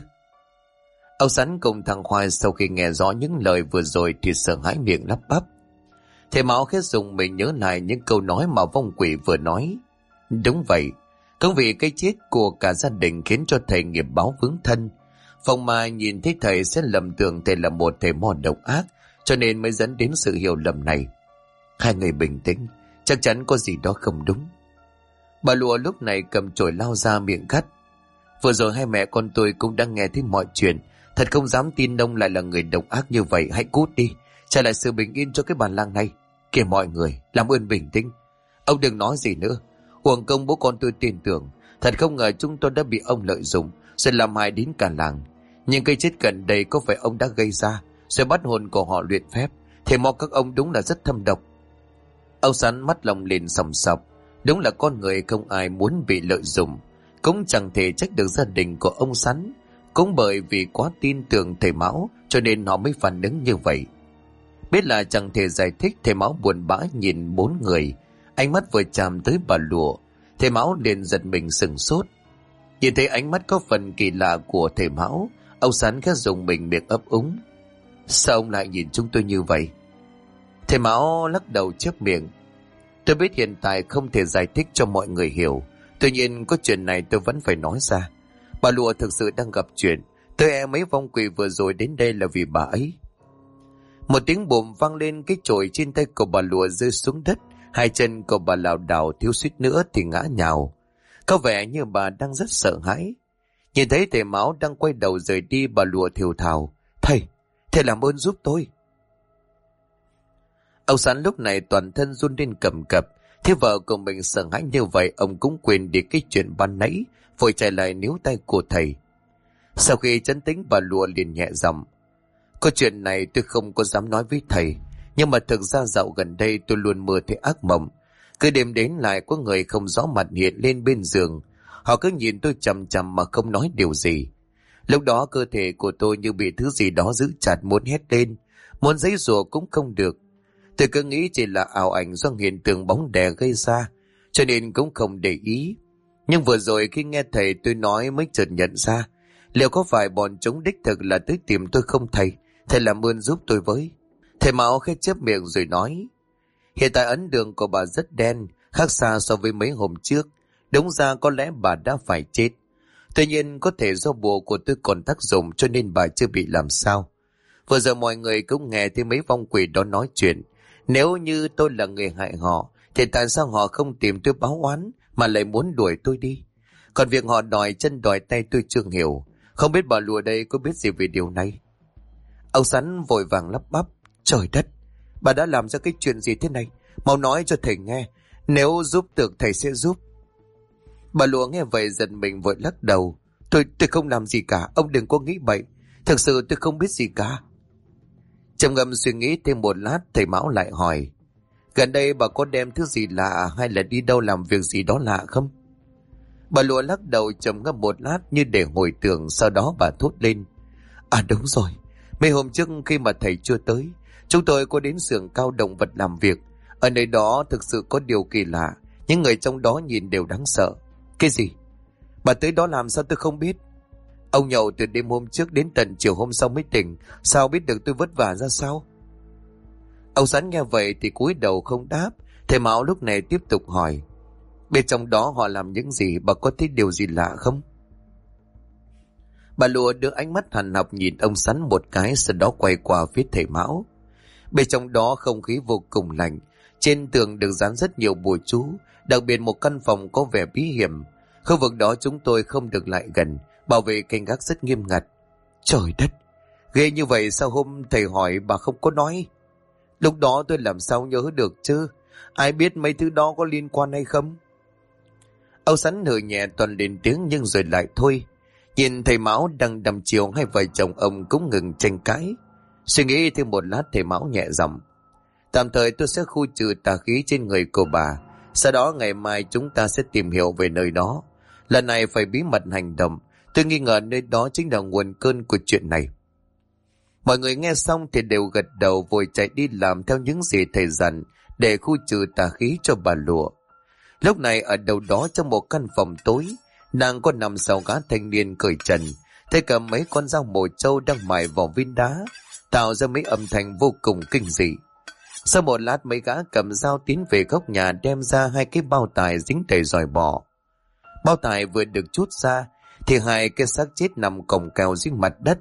Ông Sắn cùng thằng Khoai sau khi nghe rõ những lời vừa rồi thì sợ hãi miệng lắp bắp. Thầy Mão khẽ dùng mình nhớ lại những câu nói mà vong quỷ vừa nói. Đúng vậy, cũng vì cái chết của cả gia đình khiến cho thầy nghiệp báo vướng thân. Phong ma nhìn thấy thầy sẽ lầm tưởng thầy là một thầy mo độc ác, cho nên mới dẫn đến sự hiểu lầm này. Hai người bình tĩnh, chắc chắn có gì đó không đúng. Bà Lụa lúc này cầm chổi lao ra miệng cắt. Vừa rồi hai mẹ con tôi cũng đang nghe thấy mọi chuyện, thật không dám tin ông lại là người độc ác như vậy. Hãy cút đi, trả lại sự bình yên cho cái bản làng này. Kìa mọi người, làm ơn bình tĩnh. Ông đừng nói gì nữa. Uổng công bố con tôi tin tưởng. Thật không ngờ chúng tôi đã bị ông lợi dụng, rồi làm hại đến cả làng. Nhưng cái chết gần đây có phải ông đã gây ra, rồi bắt hồn của họ luyện phép. Thầy mo các ông đúng là rất thâm độc. Ông Sắn mắt lòng lên sòng sọc. Đúng là con người không ai muốn bị lợi dụng. Cũng chẳng thể trách được gia đình của ông Sắn. Cũng bởi vì quá tin tưởng thầy Mão cho nên họ mới phản ứng như vậy. Biết là chẳng thể giải thích, thầy Mão buồn bã nhìn bốn người. Ánh mắt vừa chạm tới bà Lụa, thầy Mão liền giật mình sửng sốt. Nhìn thấy ánh mắt có phần kỳ lạ của thầy Mão, ông Sắn khẽ dùng mình miệng ấp úng. Sao ông lại nhìn chúng tôi như vậy? Thầy Mão lắc đầu chép miệng. Tôi biết hiện tại không thể giải thích cho mọi người hiểu, tuy nhiên có chuyện này tôi vẫn phải nói ra. Bà Lụa thực sự đang gặp chuyện. Tôi e mấy vong quỷ vừa rồi đến đây là vì bà ấy. Một tiếng bùm vang lên, cái chổi trên tay của bà Lụa rơi xuống đất. Hai chân của bà lảo đảo thiếu suýt nữa thì ngã nhào. Có vẻ như bà đang rất sợ hãi. Nhìn thấy thầy Mão đang quay đầu rời đi, bà Lụa thều thào. Thầy làm ơn giúp tôi. Ông Sắn lúc này toàn thân run lên cầm cập. Thế vợ của mình sợ hãi như vậy, ông cũng quên đi cái chuyện ban nãy, vội chạy lại níu tay của thầy. Sau khi trấn tĩnh, bà Lụa liền nhẹ giọng. Có chuyện này tôi không có dám nói với thầy, nhưng mà thực ra dạo gần đây tôi luôn mơ thấy ác mộng. Cứ đêm đến lại có người không rõ mặt hiện lên bên giường. Họ cứ nhìn tôi chằm chằm mà không nói điều gì. Lúc đó cơ thể của tôi như bị thứ gì đó giữ chặt, muốn hét lên, muốn giãy giụa cũng không được. Tôi cứ nghĩ chỉ là ảo ảnh do hiện tượng bóng đè gây ra, cho nên cũng không để ý. Nhưng vừa rồi khi nghe thầy tôi nói mới chợt nhận ra, liệu có phải bọn chúng đích thực là tới tìm tôi không thầy? Thầy làm ơn giúp tôi với. Thầy Mão khẽ chép miệng rồi nói. Hiện tại ấn đường của bà rất đen, khác xa so với mấy hôm trước. Đúng ra có lẽ bà đã phải chết. Tuy nhiên có thể do bùa của tôi còn tác dụng cho nên bà chưa bị làm sao. Vừa giờ mọi người cũng nghe thấy mấy vong quỷ đó nói chuyện. Nếu như tôi là người hại họ, thì tại sao họ không tìm tôi báo oán mà lại muốn đuổi tôi đi? Còn việc họ đòi chân đòi tay tôi chưa hiểu. Không biết bà Lụa đây có biết gì về điều này? Ông Sắn vội vàng lắp bắp. Trời đất, bà đã làm ra cái chuyện gì thế này? Mau nói cho thầy nghe, nếu giúp được thầy sẽ giúp. Bà Lụa nghe vậy giật mình vội lắc đầu. Tôi không làm gì cả, ông đừng có nghĩ bậy. Thực sự tôi không biết gì cả. Trầm ngâm suy nghĩ thêm một lát, thầy Mão lại hỏi. Gần đây bà có đem thứ gì lạ hay là đi đâu làm việc gì đó lạ không? Bà Lụa lắc đầu trầm ngâm một lát như để hồi tưởng, sau đó bà thốt lên. À đúng rồi, mấy hôm trước khi mà thầy chưa tới, Chúng tôi có đến xưởng cao động vật làm việc. Ở nơi đó thực sự có điều kỳ lạ. Những người trong đó nhìn đều đáng sợ. Cái gì? Bà tới đó làm sao tôi không biết? Ông nhậu từ đêm hôm trước đến tận chiều hôm sau mới tỉnh. Sao biết được tôi vất vả ra sao? Ông Sắn nghe vậy thì cúi đầu không đáp. Thầy Mão lúc này tiếp tục hỏi. Bên trong đó họ làm những gì? Bà có thấy điều gì lạ không? Bà Lụa đưa ánh mắt hằn học nhìn ông Sắn một cái, sau đó quay qua phía thầy Mão. Bên trong đó không khí vô cùng lạnh. Trên tường được dán rất nhiều bùa chú. Đặc biệt một căn phòng có vẻ bí hiểm. Khu vực đó chúng tôi không được lại gần. Bảo vệ canh gác rất nghiêm ngặt. Trời đất, ghê như vậy sao hôm thầy hỏi bà không có nói? Lúc đó tôi làm sao nhớ được chứ? Ai biết mấy thứ đó có liên quan hay không? Ông Sắn hừ nhẹ toàn lên tiếng nhưng rồi lại thôi. Nhìn thầy Mão đang đăm chiều, hai vợ chồng ông cũng ngừng tranh cãi. Suy nghĩ thêm một lát, thầy Mão nhẹ giọng. Tạm thời tôi sẽ khu trừ tà khí trên người của bà. Sau đó ngày mai chúng ta sẽ tìm hiểu về nơi đó. Lần này phải bí mật hành động. Tôi nghi ngờ nơi đó chính là nguồn cơn của chuyện này. Mọi người nghe xong thì đều gật đầu, vội chạy đi làm theo những gì thầy dặn để khu trừ tà khí cho bà Lụa. Lúc này ở đâu đó trong một căn phòng tối, nàng có nằm sau gã thanh niên cởi trần, tay cầm mấy con dao mổ trâu đang mài vào viên đá, tạo ra mấy âm thanh vô cùng kinh dị. Sau một lát mấy gã cầm dao tiến về góc nhà, đem ra hai cái bao tải dính đầy giòi bò. Bao tải vừa được trút ra thì hai cái xác chết nằm còng kèo dưới mặt đất.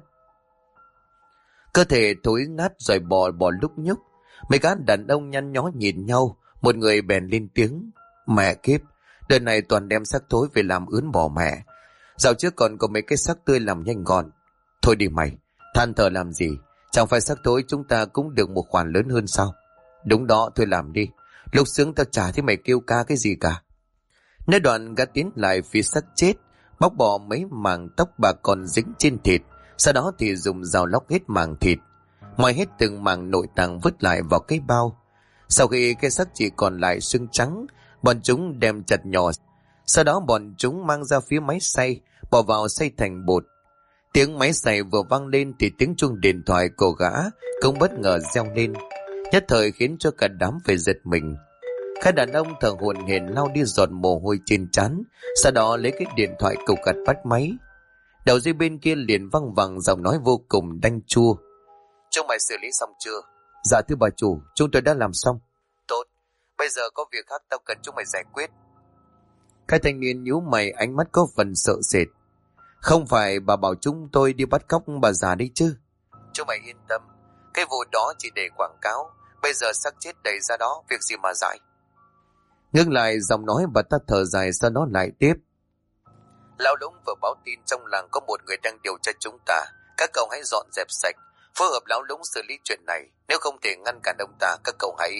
Cơ thể thối nát giòi bò bò lúc nhúc. Mấy gã đàn ông nhăn nhó nhìn nhau, một người bèn lên tiếng. Mẹ kiếp, đợt này toàn đem xác thối về làm ướn bò mẹ. Dạo trước còn có mấy cái xác tươi làm nhanh gọn. Thôi đi mày, than thở làm gì? Chẳng phải xác thối chúng ta cũng được một khoản lớn hơn sao? Đúng đó, thôi làm đi. Lúc sướng tao chả thấy mày kêu ca cái gì cả. Nói đoạn gã tiến lại phía xác chết, bóc bỏ mấy mảng tóc bà còn dính trên thịt. Sau đó thì dùng dao lóc hết mảng thịt, moi hết từng mảng nội tạng vứt lại vào cái bao. Sau khi cái xác chỉ còn lại xương trắng, bọn chúng đem chặt nhỏ. Sau đó bọn chúng mang ra phía máy xay, bỏ vào xay thành bột. Tiếng máy xay vừa vang lên thì tiếng chuông điện thoại của gã cũng bất ngờ reo lên, nhất thời khiến cho cả đám phải giật mình. Các đàn ông thở hổn hển lau đi giọt mồ hôi trên trán, sau đó lấy cái điện thoại cục gặt bắt máy. Đầu dây bên kia liền văng vẳng giọng nói vô cùng đanh chua. Chúng mày xử lý xong chưa? Dạ thưa bà chủ, chúng tôi đã làm xong. Tốt, bây giờ có việc khác tao cần chúng mày giải quyết. Cái thanh niên nhíu mày, ánh mắt có phần sợ sệt. Không phải bà bảo chúng tôi đi bắt cóc bà già đi chứ? Chúng mày yên tâm, cái vụ đó chỉ để quảng cáo. Bây giờ xác chết đầy ra đó, việc gì mà giải. Ngưng lại giọng nói bà ta thở dài, sau đó lại tiếp. Lão Lũng vừa báo tin trong làng có một người đang điều tra chúng ta. Các cậu hãy dọn dẹp sạch, phối hợp Lão Lũng xử lý chuyện này. Nếu không thể ngăn cản ông ta, các cậu hãy...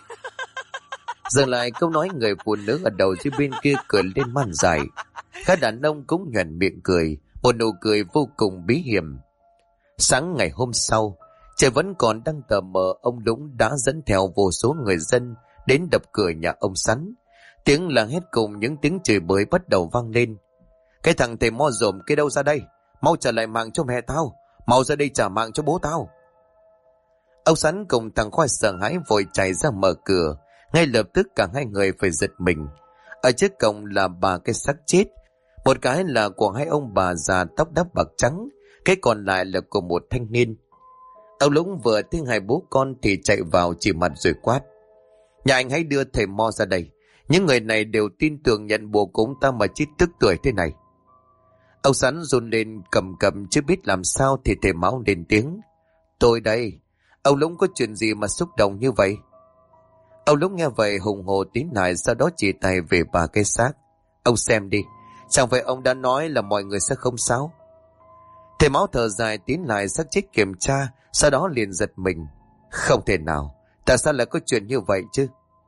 Dừng lại câu nói, người phụ nữ ở đầu dưới bên kia cười lên man dài. Các đàn ông cũng nhoẻn miệng cười, một nụ cười vô cùng bí hiểm. Sáng ngày hôm sau, trời vẫn còn đang tờ mờ, ông Lũng đã dẫn theo vô số người dân đến đập cửa nhà ông Sắn. Tiếng la hét cùng những tiếng chửi bới bắt đầu vang lên. Cái thằng thầy mo dồm kia đâu ra đây? Mau trả lại mạng cho mẹ tao, mau ra đây trả mạng cho bố tao. Ông Sắn cùng thằng Khoai sợ hãi vội chạy ra mở cửa. Ngay lập tức cả hai người phải giật mình. Ở trước cổng là ba cái xác chết. Một cái là của hai ông bà già tóc đắp bạc trắng, cái còn lại là của một thanh niên. Ông Lũng vừa thấy hai bố con thì chạy vào chỉ mặt rồi quát. Nhà anh hãy đưa thầy mo ra đây. Những người này đều tin tưởng nhận bùa cúng ta mà chết tức tuổi thế này. Ông Sắn run lên cầm cầm chưa biết làm sao thì thầy Mão lên tiếng. Tôi đây. Ông Lũng có chuyện gì mà xúc động như vậy? Ông Lũng nghe vậy hùng hồ tiến lại, sau đó chỉ tay về ba cái xác. Ông xem đi, chẳng phải ông đã nói là mọi người sẽ không sao? Thầy Mão thở dài tiến lại xác chết kiểm tra, sau đó liền giật mình. Không thể nào, tại sao lại có chuyện như vậy chứ?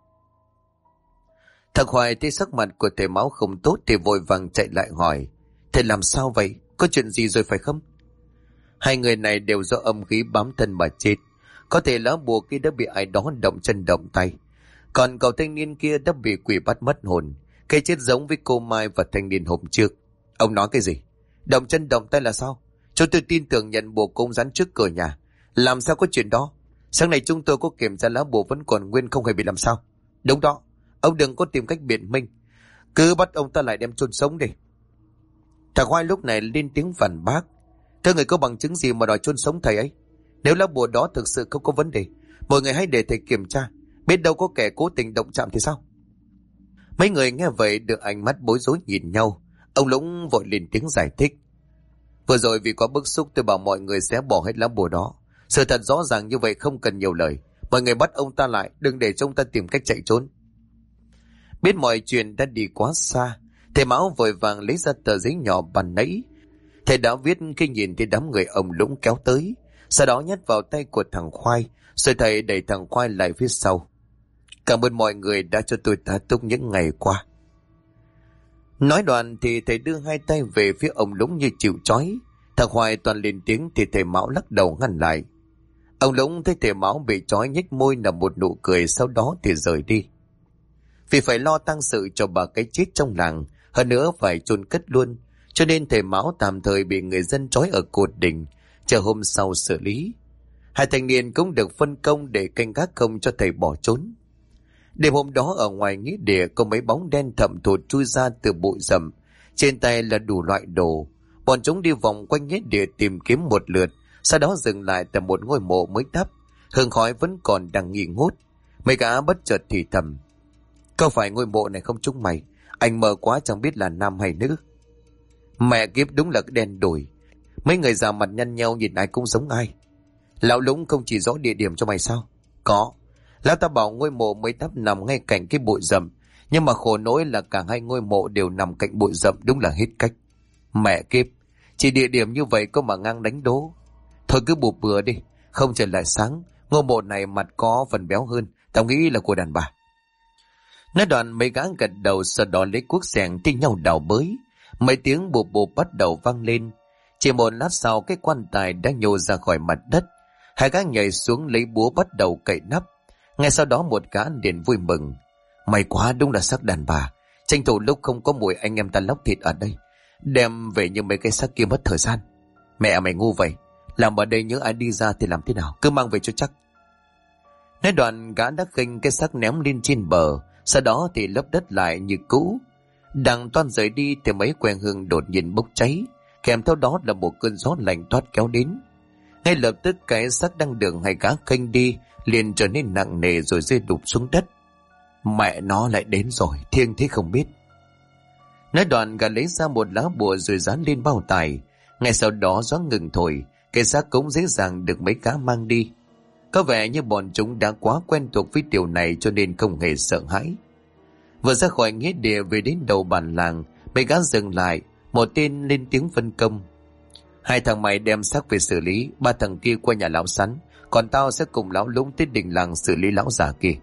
Thằng Hoài thấy sắc mặt của thầy Mão không tốt thì vội vàng chạy lại hỏi. Thầy làm sao vậy? Có chuyện gì rồi phải không? Hai người này đều do âm khí bám thân mà chết. Có thể lá bùa kia đã bị ai đó động chân động tay. Còn cậu thanh niên kia đã bị quỷ bắt mất hồn. Cái chết giống với cô Mai và thanh niên hôm trước. Ông nói cái gì? Động chân động tay là sao? Cho tôi tin tưởng nhận bùa cúng rắn trước cửa nhà. Làm sao có chuyện đó? Sáng nay chúng tôi có kiểm tra lá bùa vẫn còn nguyên, không hề bị làm sao. Đúng đó, ông đừng có tìm cách biện minh, cứ bắt ông ta lại đem chôn sống đi. Thằng Khoai lúc này lên tiếng phản bác. Thưa người, có bằng chứng gì mà đòi chôn sống thầy ấy? Nếu lá bùa đó thực sự không có vấn đề, mọi người hãy để thầy kiểm tra, biết đâu có kẻ cố tình động chạm thì sao? Mấy người nghe vậy đưa ánh mắt bối rối nhìn nhau. Ông Lũng vội lên tiếng giải thích. Vừa rồi vì quá bức xúc tôi bảo mọi người sẽ bỏ hết lá bùa đó. Sự thật rõ ràng như vậy, không cần nhiều lời. Mọi người bắt ông ta lại, đừng để cho ông ta tìm cách chạy trốn. Biết mọi chuyện đã đi quá xa, thầy Mão vội vàng lấy ra tờ giấy nhỏ bàn nãy thầy đã viết khi nhìn thấy đám người ông Lũng kéo tới, sau đó nhét vào tay của thằng Khoai, rồi thầy đẩy thằng Khoai lại phía sau. Cảm ơn mọi người đã cho tôi tá túc những ngày qua. Nói đoạn thì thầy đưa hai tay về phía ông Lũng như chịu trói. Thằng Khoai toàn lên tiếng thì thầy Mão lắc đầu ngăn lại. Ông Lũng thấy thầy Mão bị trói nhếch môi nở một nụ cười, sau đó thì rời đi. Vì phải lo tang sự cho bà cái chết trong làng, hơn nữa phải chôn cất luôn, cho nên thầy Mão tạm thời bị người dân trói ở cột đỉnh, chờ hôm sau xử lý. Hai thanh niên cũng được phân công để canh gác không cho thầy bỏ trốn. Đêm hôm đó ở ngoài nghĩa địa có mấy bóng đen thậm thụt chui ra từ bụi rậm, trên tay là đủ loại đồ. Bọn chúng đi vòng quanh nghĩa địa tìm kiếm một lượt, sau đó dừng lại tại một ngôi mộ mới đắp, hương khói vẫn còn đang nghi ngút. Mấy gã bất chợt thì thầm: có phải ngôi mộ này không chúng mày? Anh mờ quá chẳng biết là nam hay nữ. Mẹ kiếp, đúng là đen đủi. Mấy người già mặt nhăn nhau nhìn ai cũng giống ai. Lão Lũng không chỉ rõ địa điểm cho mày sao? Có. Lão ta bảo ngôi mộ mới đắp nằm ngay cạnh cái bụi rậm, nhưng mà khổ nỗi là cả hai ngôi mộ đều nằm cạnh bụi rậm, đúng là hết cách. Mẹ kiếp, chỉ địa điểm như vậy có mà ngang đánh đố. Thôi cứ bụp bừa đi, không trời lại sáng. Ngôi mộ này mặt có phần béo hơn, tao nghĩ là của đàn bà. Nói đoạn mấy gã gật đầu, sau đó lấy cuốc xẻng thi nhau đào bới. Mấy tiếng bụp bụp bắt đầu vang lên. Chỉ một lát sau cái quan tài đã nhô ra khỏi mặt đất. Hai gã nhảy xuống lấy búa bắt đầu cậy nắp. Ngay sau đó một gã liền vui mừng: may quá, đúng là xác đàn bà. Tranh thủ lúc không có mùi anh em ta lóc thịt ở đây, đem về như mấy cái xác kia mất thời gian. Mẹ mày ngu vậy, làm ở đây nhớ ai đi ra thì làm thế nào, cứ mang về cho chắc. Nói đoạn gã đã khênh cái xác ném lên trên bờ, sau đó thì lấp đất lại như cũ. Đang toan rời đi thì mấy que hương đột nhiên bốc cháy, kèm theo đó là một cơn gió lạnh toát kéo đến. Ngay lập tức cái xác đang đường hai gã khênh đi liền trở nên nặng nề rồi rơi đục xuống đất. Mẹ nó lại đến rồi, thiêng thế không biết. Nói đoạn gã lấy ra một lá bùa rồi dán lên bao tải. Ngay sau đó gió ngừng thổi, cái xác cũng dễ dàng được mấy cá mang đi. Có vẻ như bọn chúng đã quá quen thuộc với điều này cho nên không hề sợ hãi. Vừa ra khỏi nghĩa địa về đến đầu bản làng, mấy gã dừng lại, một tên lên tiếng phân công: hai thằng mày đem xác về xử lý, ba thằng kia qua nhà lão Sắn, còn tao sẽ cùng lão Lũng tới đình làng xử lý lão già kia.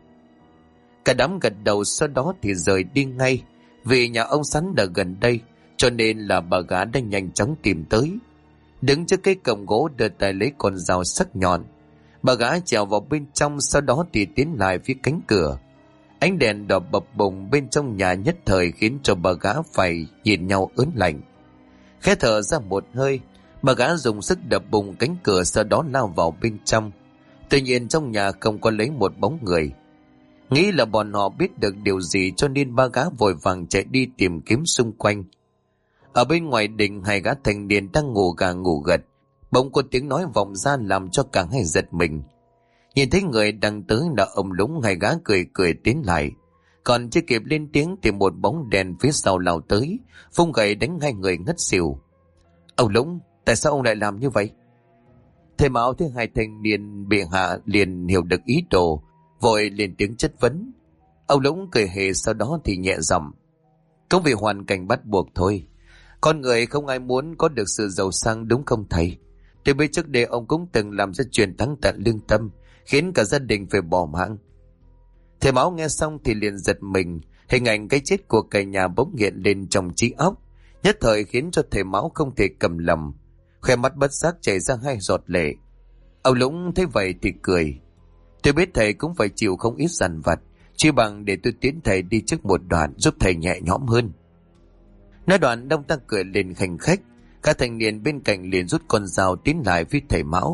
Cả đám gật đầu, sau đó thì rời đi ngay. Vì nhà ông Sắn ở gần đây, cho nên là bà gã đã nhanh chóng tìm tới. Đứng trước cái cổng gỗ đưa tay lấy con dao sắc nhọn. Bà gã trèo vào bên trong, sau đó thì tiến lại phía cánh cửa. Ánh đèn đỏ bập bùng bên trong nhà nhất thời khiến cho bà gã phải nhìn nhau ớn lạnh. Khẽ thở ra một hơi, bà gã dùng sức đập bùng cánh cửa, sau đó lao vào bên trong. Tuy nhiên trong nhà không có lấy một bóng người. Nghĩ là bọn họ biết được điều gì cho nên ba gã vội vàng chạy đi tìm kiếm xung quanh. Ở bên ngoài đình, hai gã thanh niên đang ngủ gà ngủ gật, bỗng có tiếng nói vọng ra làm cho cả hai giật mình. Nhìn thấy người đang tới là ông Lũng, hai gã cười cười tiến lại. Còn chưa kịp lên tiếng thì một bóng đèn phía sau lao tới, vung gậy đánh hai người ngất xỉu. Ông Lũng, tại sao ông lại làm như vậy? Thầy Mão thấy hai thanh niên bị hạ liền hiểu được ý đồ, vội lên tiếng chất vấn. Ông Lũng cười hề, sau đó thì nhẹ giọng: cũng vì hoàn cảnh bắt buộc thôi. Con người không ai muốn có được sự giàu sang, đúng không thầy? Tôi biết trước đây ông cũng từng làm ra chuyện thắng tận lương tâm, khiến cả gia đình phải bỏ mạng. Thầy Mão nghe xong thì liền giật mình. Hình ảnh cái chết của cả nhà bỗng hiện lên trong trí óc, nhất thời khiến cho thầy Mão không thể cầm lầm, khóe mắt bất giác chảy ra hai giọt lệ. Ông Lũng thấy vậy thì cười: tôi biết thầy cũng phải chịu không ít dằn vặt, chỉ bằng để tôi tiến thầy đi trước một đoạn, giúp thầy nhẹ nhõm hơn. Nói đoạn đông ta cười lên khanh khách. Các thanh niên bên cạnh liền rút con dao tiến lại với thầy Mão,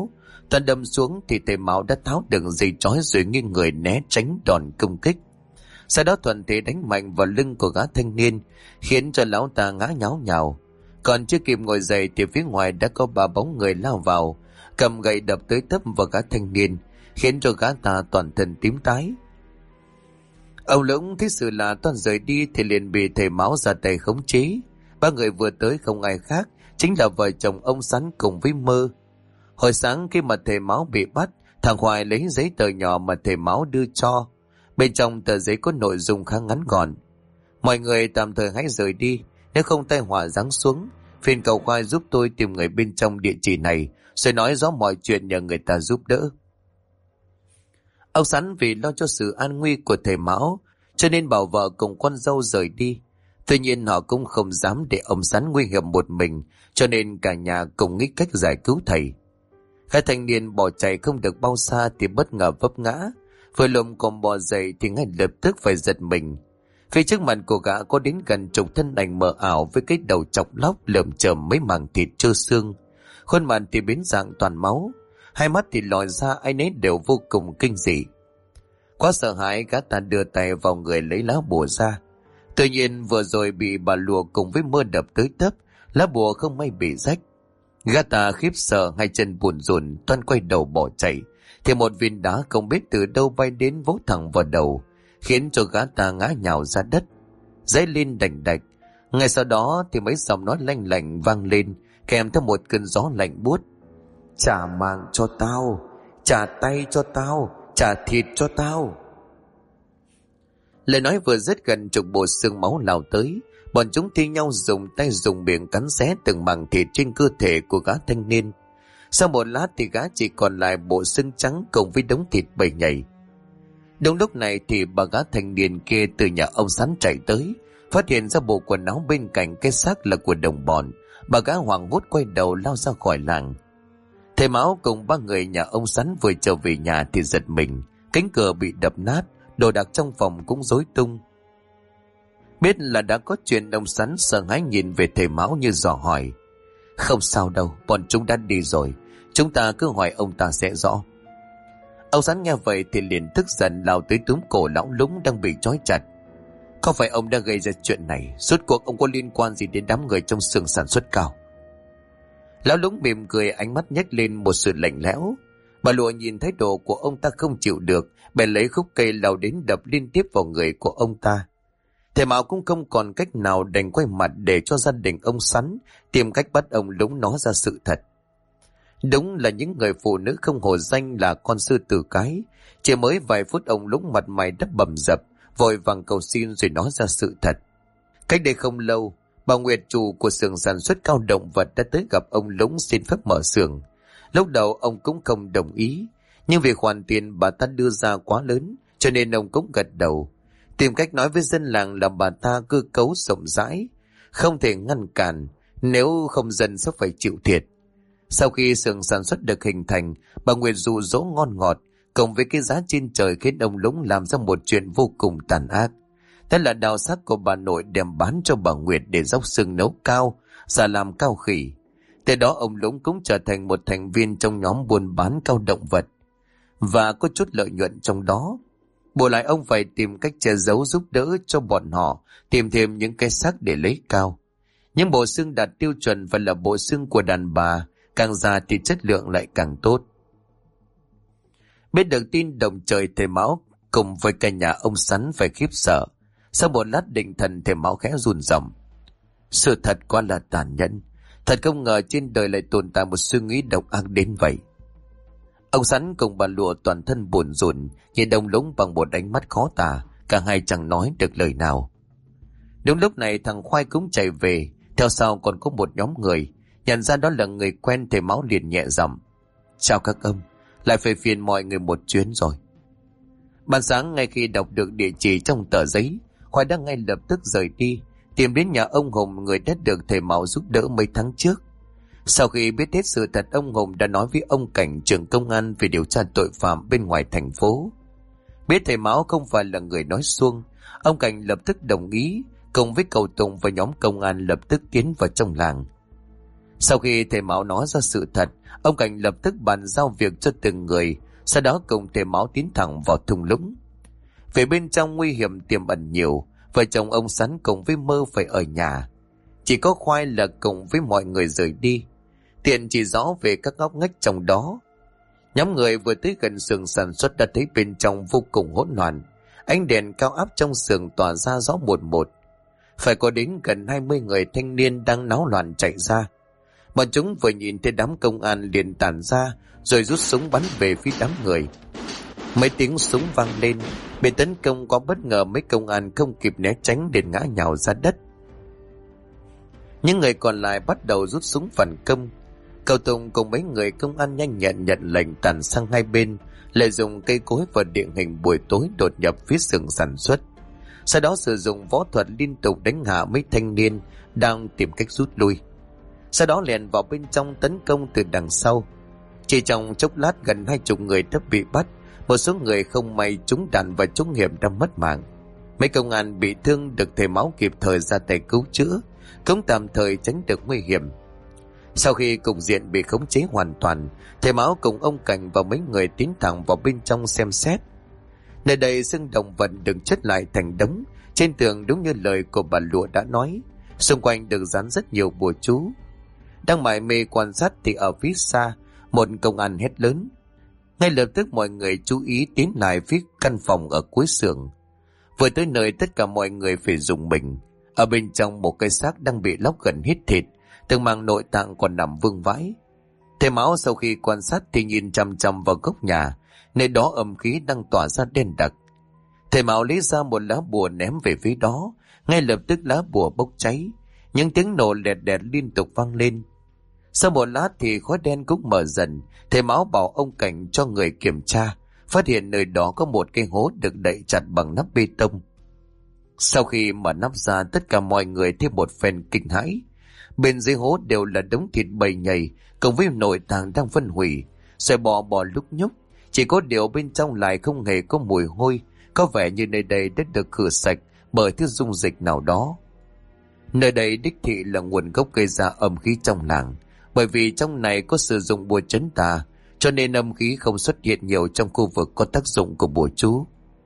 Toàn đâm xuống thì thầy Mão đã tháo đường dây trói rồi nghiêng người né tránh đòn công kích. Sau đó thuận thế đánh mạnh vào lưng của gã thanh niên, khiến cho lão ta ngã nháo nhào. Còn chưa kịp ngồi dậy thì phía ngoài đã có 3 bóng người lao vào, cầm gậy đập tới tấp vào gã thanh niên, khiến cho gã ta toàn thân tím tái. Ông Lũng thấy sự là toàn rời đi thì liền bị thầy Mão ra tay khống chế. 3 người vừa tới không ai khác, chính là vợ chồng ông Sắn cùng với Mơ. Hồi sáng khi mà thầy Mão bị bắt, thằng Hoài lấy giấy tờ nhỏ mà thầy Mão đưa cho. Bên trong tờ giấy có nội dung khá ngắn gọn: mọi người tạm thời hãy rời đi, nếu không tai họa giáng xuống. Phiền cậu Khoai giúp tôi tìm người bên trong địa chỉ này, rồi nói rõ mọi chuyện nhờ người ta giúp đỡ. Ông Sắn vì lo cho sự an nguy của thầy Mão, cho nên bảo vợ cùng con dâu rời đi. Tuy nhiên họ cũng không dám để ông Sắn nguy hiểm một mình, cho nên cả nhà cùng nghĩ cách giải cứu thầy. Hai thanh niên bỏ chạy không được bao xa thì bất ngờ vấp ngã. Vừa lùm còn bò dậy thì ngay lập tức phải giật mình. Phía trước mặt của gã có đến gần chục thân ảnh mờ ảo với cái đầu chọc lóc lởm chởm mấy mảng thịt trơ xương. Khuôn mặt thì biến dạng toàn máu, hai mắt thì lòi ra, ai nấy đều vô cùng kinh dị. Quá sợ hãi, gã ta đưa tay vào người lấy lá bùa ra. Tuy nhiên vừa rồi bị bà Lùa cùng với Mơ đập tới tấp, lá bùa không may bị rách. Gã ta khiếp sợ, hai chân buồn rùn toan quay đầu bỏ chạy, thì một viên đá không biết từ đâu bay đến vỗ thẳng vào đầu, khiến cho gã ta ngã nhào ra đất, dãy lên đành đạch. Ngay sau đó thì mấy giọng nói lanh lảnh vang lên, kèm theo một cơn gió lạnh buốt: trả mạng cho tao, trả tay cho tao, trả thịt cho tao. Lời nói vừa dứt, gần chục bộ xương máu lao tới. Bọn chúng thi nhau dùng tay dùng miệng cắn xé từng mảng thịt trên cơ thể của gã thanh niên. Sau một lát thì gã chỉ còn lại bộ xương trắng cùng với đống thịt bầy nhầy. Đúng lúc này thì bà gã thanh niên kia từ nhà ông Sắn chạy tới, phát hiện ra bộ quần áo bên cạnh cái xác là của đồng bọn. Bà gã hoảng hốt quay đầu lao ra khỏi làng. Thầy Mão cùng 3 người nhà ông Sắn vừa trở về nhà thì giật mình, cánh cửa bị đập nát, đồ đạc trong phòng cũng rối tung. Biết là đã có chuyện, ông Sắn sợ hãi nhìn về thầy Mão như dò hỏi: không sao đâu, bọn chúng đã đi rồi, chúng ta cứ hỏi ông ta sẽ rõ. Ông Sắn nghe vậy thì liền tức giận lao tới túm cổ lão Lũng đang bị trói chặt. Không phải ông đã gây ra chuyện này, rốt cuộc ông có liên quan gì đến đám người trong xưởng sản xuất cao? Lão Lũng mỉm cười, ánh mắt nhếch lên một sự lạnh lẽo. Bà Lụa nhìn thái độ của ông ta không chịu được, bèn lấy khúc cây lao đến đập liên tiếp vào người của ông ta. Thầy Mão cũng không còn cách nào, đành quay mặt để cho gia đình ông Sắn tìm cách bắt ông Lũng nói ra sự thật. Đúng là những người phụ nữ không hổ danh là con sư tử cái. Chỉ mới vài phút ông Lũng mặt mày đã bầm dập, vội vàng cầu xin rồi nói ra sự thật. Cách đây không lâu, bà Nguyệt, chủ của xưởng sản xuất cao động vật, đã tới gặp ông Lũng xin phép mở xưởng. Lúc đầu ông cũng không đồng ý, nhưng vì khoản tiền bà ta đưa ra quá lớn, cho nên ông cũng gật đầu, tìm cách nói với dân làng là bà ta cơ cấu rộng rãi, không thể ngăn cản, nếu không dân sẽ phải chịu thiệt. Sau khi xưởng sản xuất được hình thành, bà Nguyệt dụ dỗ ngon ngọt cộng với cái giá trên trời, khiến ông Lũng làm ra một chuyện vô cùng tàn ác. Thế là đào xác của bà nội đem bán cho bà Nguyệt để dốc xương nấu cao, giả làm cao khỉ. Từ đó ông Lũng cũng trở thành một thành viên trong nhóm buôn bán cao động vật, và có chút lợi nhuận trong đó. Bù lại ông phải tìm cách che giấu giúp đỡ cho bọn họ tìm thêm những cái xác để lấy cao. Những bộ xương đạt tiêu chuẩn và là bộ xương của đàn bà, càng già thì chất lượng lại càng tốt. Biết được tin động trời, thầy Mão cùng với cả nhà ông Sắn phải khiếp sợ. Sau một lát định thần, thầy Mão khẽ run rẩy: sự thật quá là tàn nhẫn, thật không ngờ trên đời lại tồn tại một suy nghĩ độc ác đến vậy. Ông Sắn cùng bà Lụa toàn thân buồn rùn nhìn ông Lũng bằng một ánh mắt khó tả, cả hai chẳng nói được lời nào. Đúng lúc này thằng Khoai cũng chạy về, theo sau còn có một nhóm người. Nhận ra đó là người quen, thầy Mão liền nhẹ giọng: chào các ông, lại phải phiền mọi người một chuyến rồi. Ban sáng ngay khi đọc được địa chỉ trong tờ giấy, Khoai đã ngay lập tức rời đi, tìm đến nhà ông Hùng, người đã được thầy Mão giúp đỡ mấy tháng trước. Sau khi biết hết sự thật, ông Hùng đã nói với ông Cảnh, trưởng công an về điều tra tội phạm bên ngoài thành phố. Biết thầy Mão không phải là người nói suông, ông Cảnh lập tức đồng ý, cùng với cậu Tùng và nhóm công an lập tức tiến vào trong làng. Sau khi thầy Mão nói ra sự thật, ông Cảnh lập tức bàn giao việc cho từng người, sau đó cùng thầy Mão tiến thẳng vào thung lũng. Về bên trong nguy hiểm tiềm ẩn nhiều, vợ chồng ông Sắn cùng với Mơ phải ở nhà. Chỉ có Khoai là cùng với mọi người rời đi. Tiện chỉ rõ về các ngóc ngách trong đó. Nhóm người vừa tới gần xưởng sản xuất đã thấy bên trong vô cùng hỗn loạn. Ánh đèn cao áp trong xưởng tỏa ra rõ một một. Phải có đến gần 20 người thanh niên đang náo loạn chạy ra. Bọn chúng vừa nhìn thấy đám công an liền tản ra, rồi rút súng bắn về phía đám người. Mấy tiếng súng vang lên, bị tấn công quá bất ngờ, mấy công an không kịp né tránh liền ngã nhào ra đất. Những người còn lại bắt đầu rút súng phản công. Cậu Tùng cùng mấy người công an nhanh nhẹn nhận lệnh tản sang hai bên, lợi dụng cây cối và địa hình buổi tối đột nhập phía xưởng sản xuất. Sau đó sử dụng võ thuật liên tục đánh hạ mấy thanh niên đang tìm cách rút lui. Sau đó lèn vào bên trong tấn công từ đằng sau. Chỉ trong chốc lát gần 20 người đã bị bắt, một số người không may trúng đạn và trúng hiểm đã mất mạng. Mấy công an bị thương được thầy Mão kịp thời ra tay cứu chữa, cũng tạm thời tránh được nguy hiểm. Sau khi cục diện bị khống chế hoàn toàn, thầy Mão cùng ông Cảnh và mấy người tiến thẳng vào bên trong xem xét. Nơi đây xương động vật được chất lại thành đống, trên tường đúng như lời của bà Lụa đã nói, xung quanh được dán rất nhiều bùa chú. Đang mải mê quan sát thì ở phía xa, một công an hét lớn. Ngay lập tức mọi người chú ý tiến lại phía căn phòng ở cuối xưởng. Vừa tới nơi tất cả mọi người phải dùng mình. Ở bên trong một cái xác đang bị lóc gần hết thịt, từng màng nội tạng còn nằm vương vãi. Thầy Mão sau khi quan sát thì nhìn chằm chằm vào góc nhà, nơi đó âm khí đang tỏa ra đen đặc. Thầy Mão lấy ra một lá bùa ném về phía đó, ngay lập tức lá bùa bốc cháy, những tiếng nổ lẹt đẹt liên tục vang lên. Sau một lát thì khói đen cũng mở dần. Thầy Mão bảo ông Cảnh cho người kiểm tra, phát hiện nơi đó có một cái hố được đậy chặt bằng nắp bê tông. Sau khi mở nắp ra, tất cả mọi người thêm một phen kinh hãi. Bên dưới hố đều là đống thịt bầy nhầy cùng với nội tạng đang phân hủy, rồi bò lúc nhúc. Chỉ có điều bên trong lại không hề có mùi hôi, có vẻ như nơi đây đã được khử sạch bởi thứ dung dịch nào đó. Nơi đây đích thị là nguồn gốc gây ra âm khí trong làng, bởi vì trong này có sử dụng bùa trấn tà, cho nên âm khí không xuất hiện nhiều trong khu vực có tác dụng của bùa chú.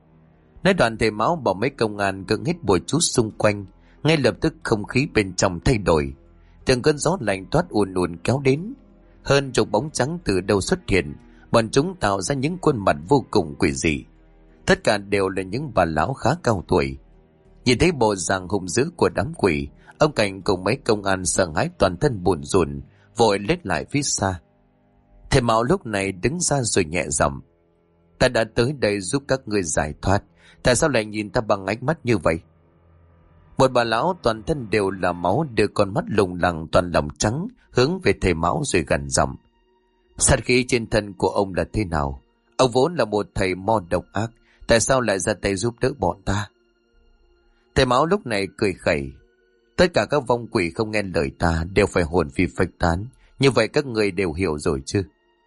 Nói đoạn thầy Mão bảo mấy công an cưỡng hết bùa chú xung quanh, ngay lập tức không khí bên trong thay đổi. Từng cơn gió lạnh toát ùn ùn kéo đến, hơn chục bóng trắng từ đâu xuất hiện, bọn chúng tạo ra những khuôn mặt vô cùng quỷ dị. Tất cả đều là những bà lão khá cao tuổi. Nhìn thấy bộ dạng hung dữ của đám quỷ, ông Cảnh cùng mấy công an sợ hãi toàn thân bùn rùn, vội lết lại phía xa. Thầy Mão lúc này đứng ra rồi nhẹ giọng: "Ta đã tới đây giúp các ngươi giải thoát, tại sao lại nhìn ta bằng ánh mắt như vậy?" Một bà lão toàn thân đều là máu đưa con mắt lùng lẳng toàn lòng trắng hướng về thầy Mão rồi gằn giọng: "Sát khí trên thân của ông là thế nào? Ông vốn là một thầy mo độc ác, tại sao lại ra tay giúp đỡ bọn ta?" Thầy Mão lúc này cười khẩy: "Tất cả các vong quỷ không nghe lời ta đều phải hồn phi phách tán, như vậy các người đều hiểu rồi chứ?"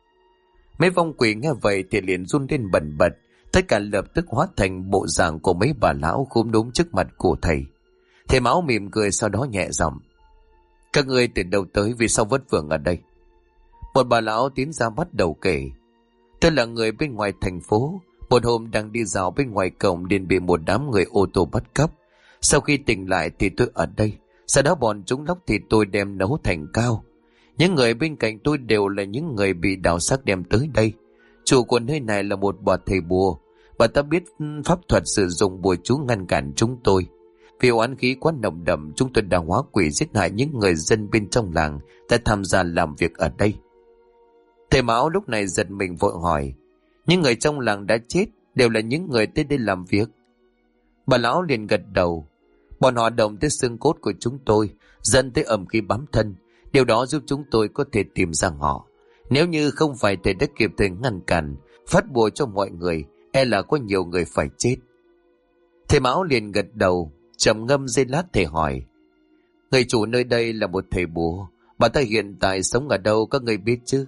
Mấy vong quỷ nghe vậy thì liền run lên bần bật, tất cả lập tức hóa thành bộ dạng của mấy bà lão khúm núm trước mặt của thầy. Thầy Mão mỉm cười sau đó nhẹ giọng: "Các ngươi từ đâu tới, vì sao vất vưởng ở đây?" Một bà lão tiến ra bắt đầu kể: "Tôi là người bên ngoài thành phố, một hôm đang đi dạo bên ngoài cổng liền bị một đám người ô tô bắt cóc. Sau khi tỉnh lại thì tôi ở đây, sau đó bọn chúng lóc thịt tôi đem nấu thành cao. Những người bên cạnh tôi đều là những người bị đào xác đem tới đây. Chủ của nơi này là một bà thầy bùa, bà ta biết pháp thuật sử dụng bùa chú ngăn cản chúng tôi. Vì oán khí quá nồng đậm, chúng tôi đã hóa quỷ giết hại những người dân bên trong làng đã tham gia làm việc ở đây." Thầy Mão lúc này giật mình vội hỏi: "Những người trong làng đã chết đều là những người tới đây làm việc?" Bà lão liền gật đầu: "Bọn họ động tới xương cốt của chúng tôi, dẫn tới âm khí bám thân. Điều đó giúp chúng tôi có thể tìm ra họ. Nếu như không phải thầy đã kịp thời ngăn cản, phát bùa cho mọi người, e là có nhiều người phải chết." Thầy Mão liền gật đầu, trầm ngâm giây lát thầy hỏi: "Người chủ nơi đây là một thầy bùa, bà ta hiện tại sống ở đâu các người biết chứ?"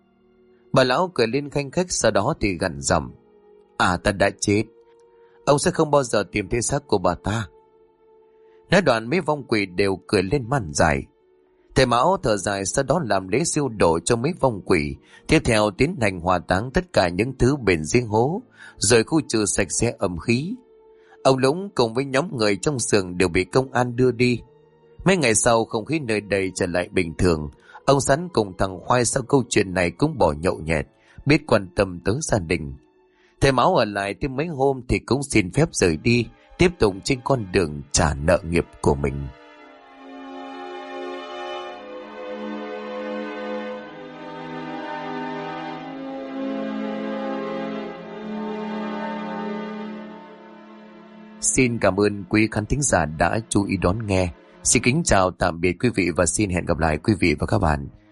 Bà lão cười lên khanh khách, sau đó thì gằn giọng: "Ta đã chết. Ông sẽ không bao giờ tìm thấy xác của bà ta." Nói đoạn mấy vong quỷ đều cười lên man dại. Thầy Mão thở dài, sau đó làm lễ siêu độ cho mấy vong quỷ, tiếp theo tiến hành hỏa táng tất cả những thứ bền riêng hố, rồi khu trừ sạch sẽ âm khí. Ông Lũng cùng với nhóm người trong xưởng đều bị công an đưa đi. Mấy ngày sau, không khí nơi đây trở lại bình thường. Ông Sắn cùng thằng Khoai sau câu chuyện này cũng bỏ nhậu nhẹt, biết quan tâm tới gia đình. Thầy Mão ở lại thêm mấy hôm thì cũng xin phép rời đi, tiếp tục trên con đường trả nợ nghiệp của mình. Xin cảm ơn quý khán thính giả đã chú ý đón nghe. Xin kính chào tạm biệt quý vị và xin hẹn gặp lại quý vị và các bạn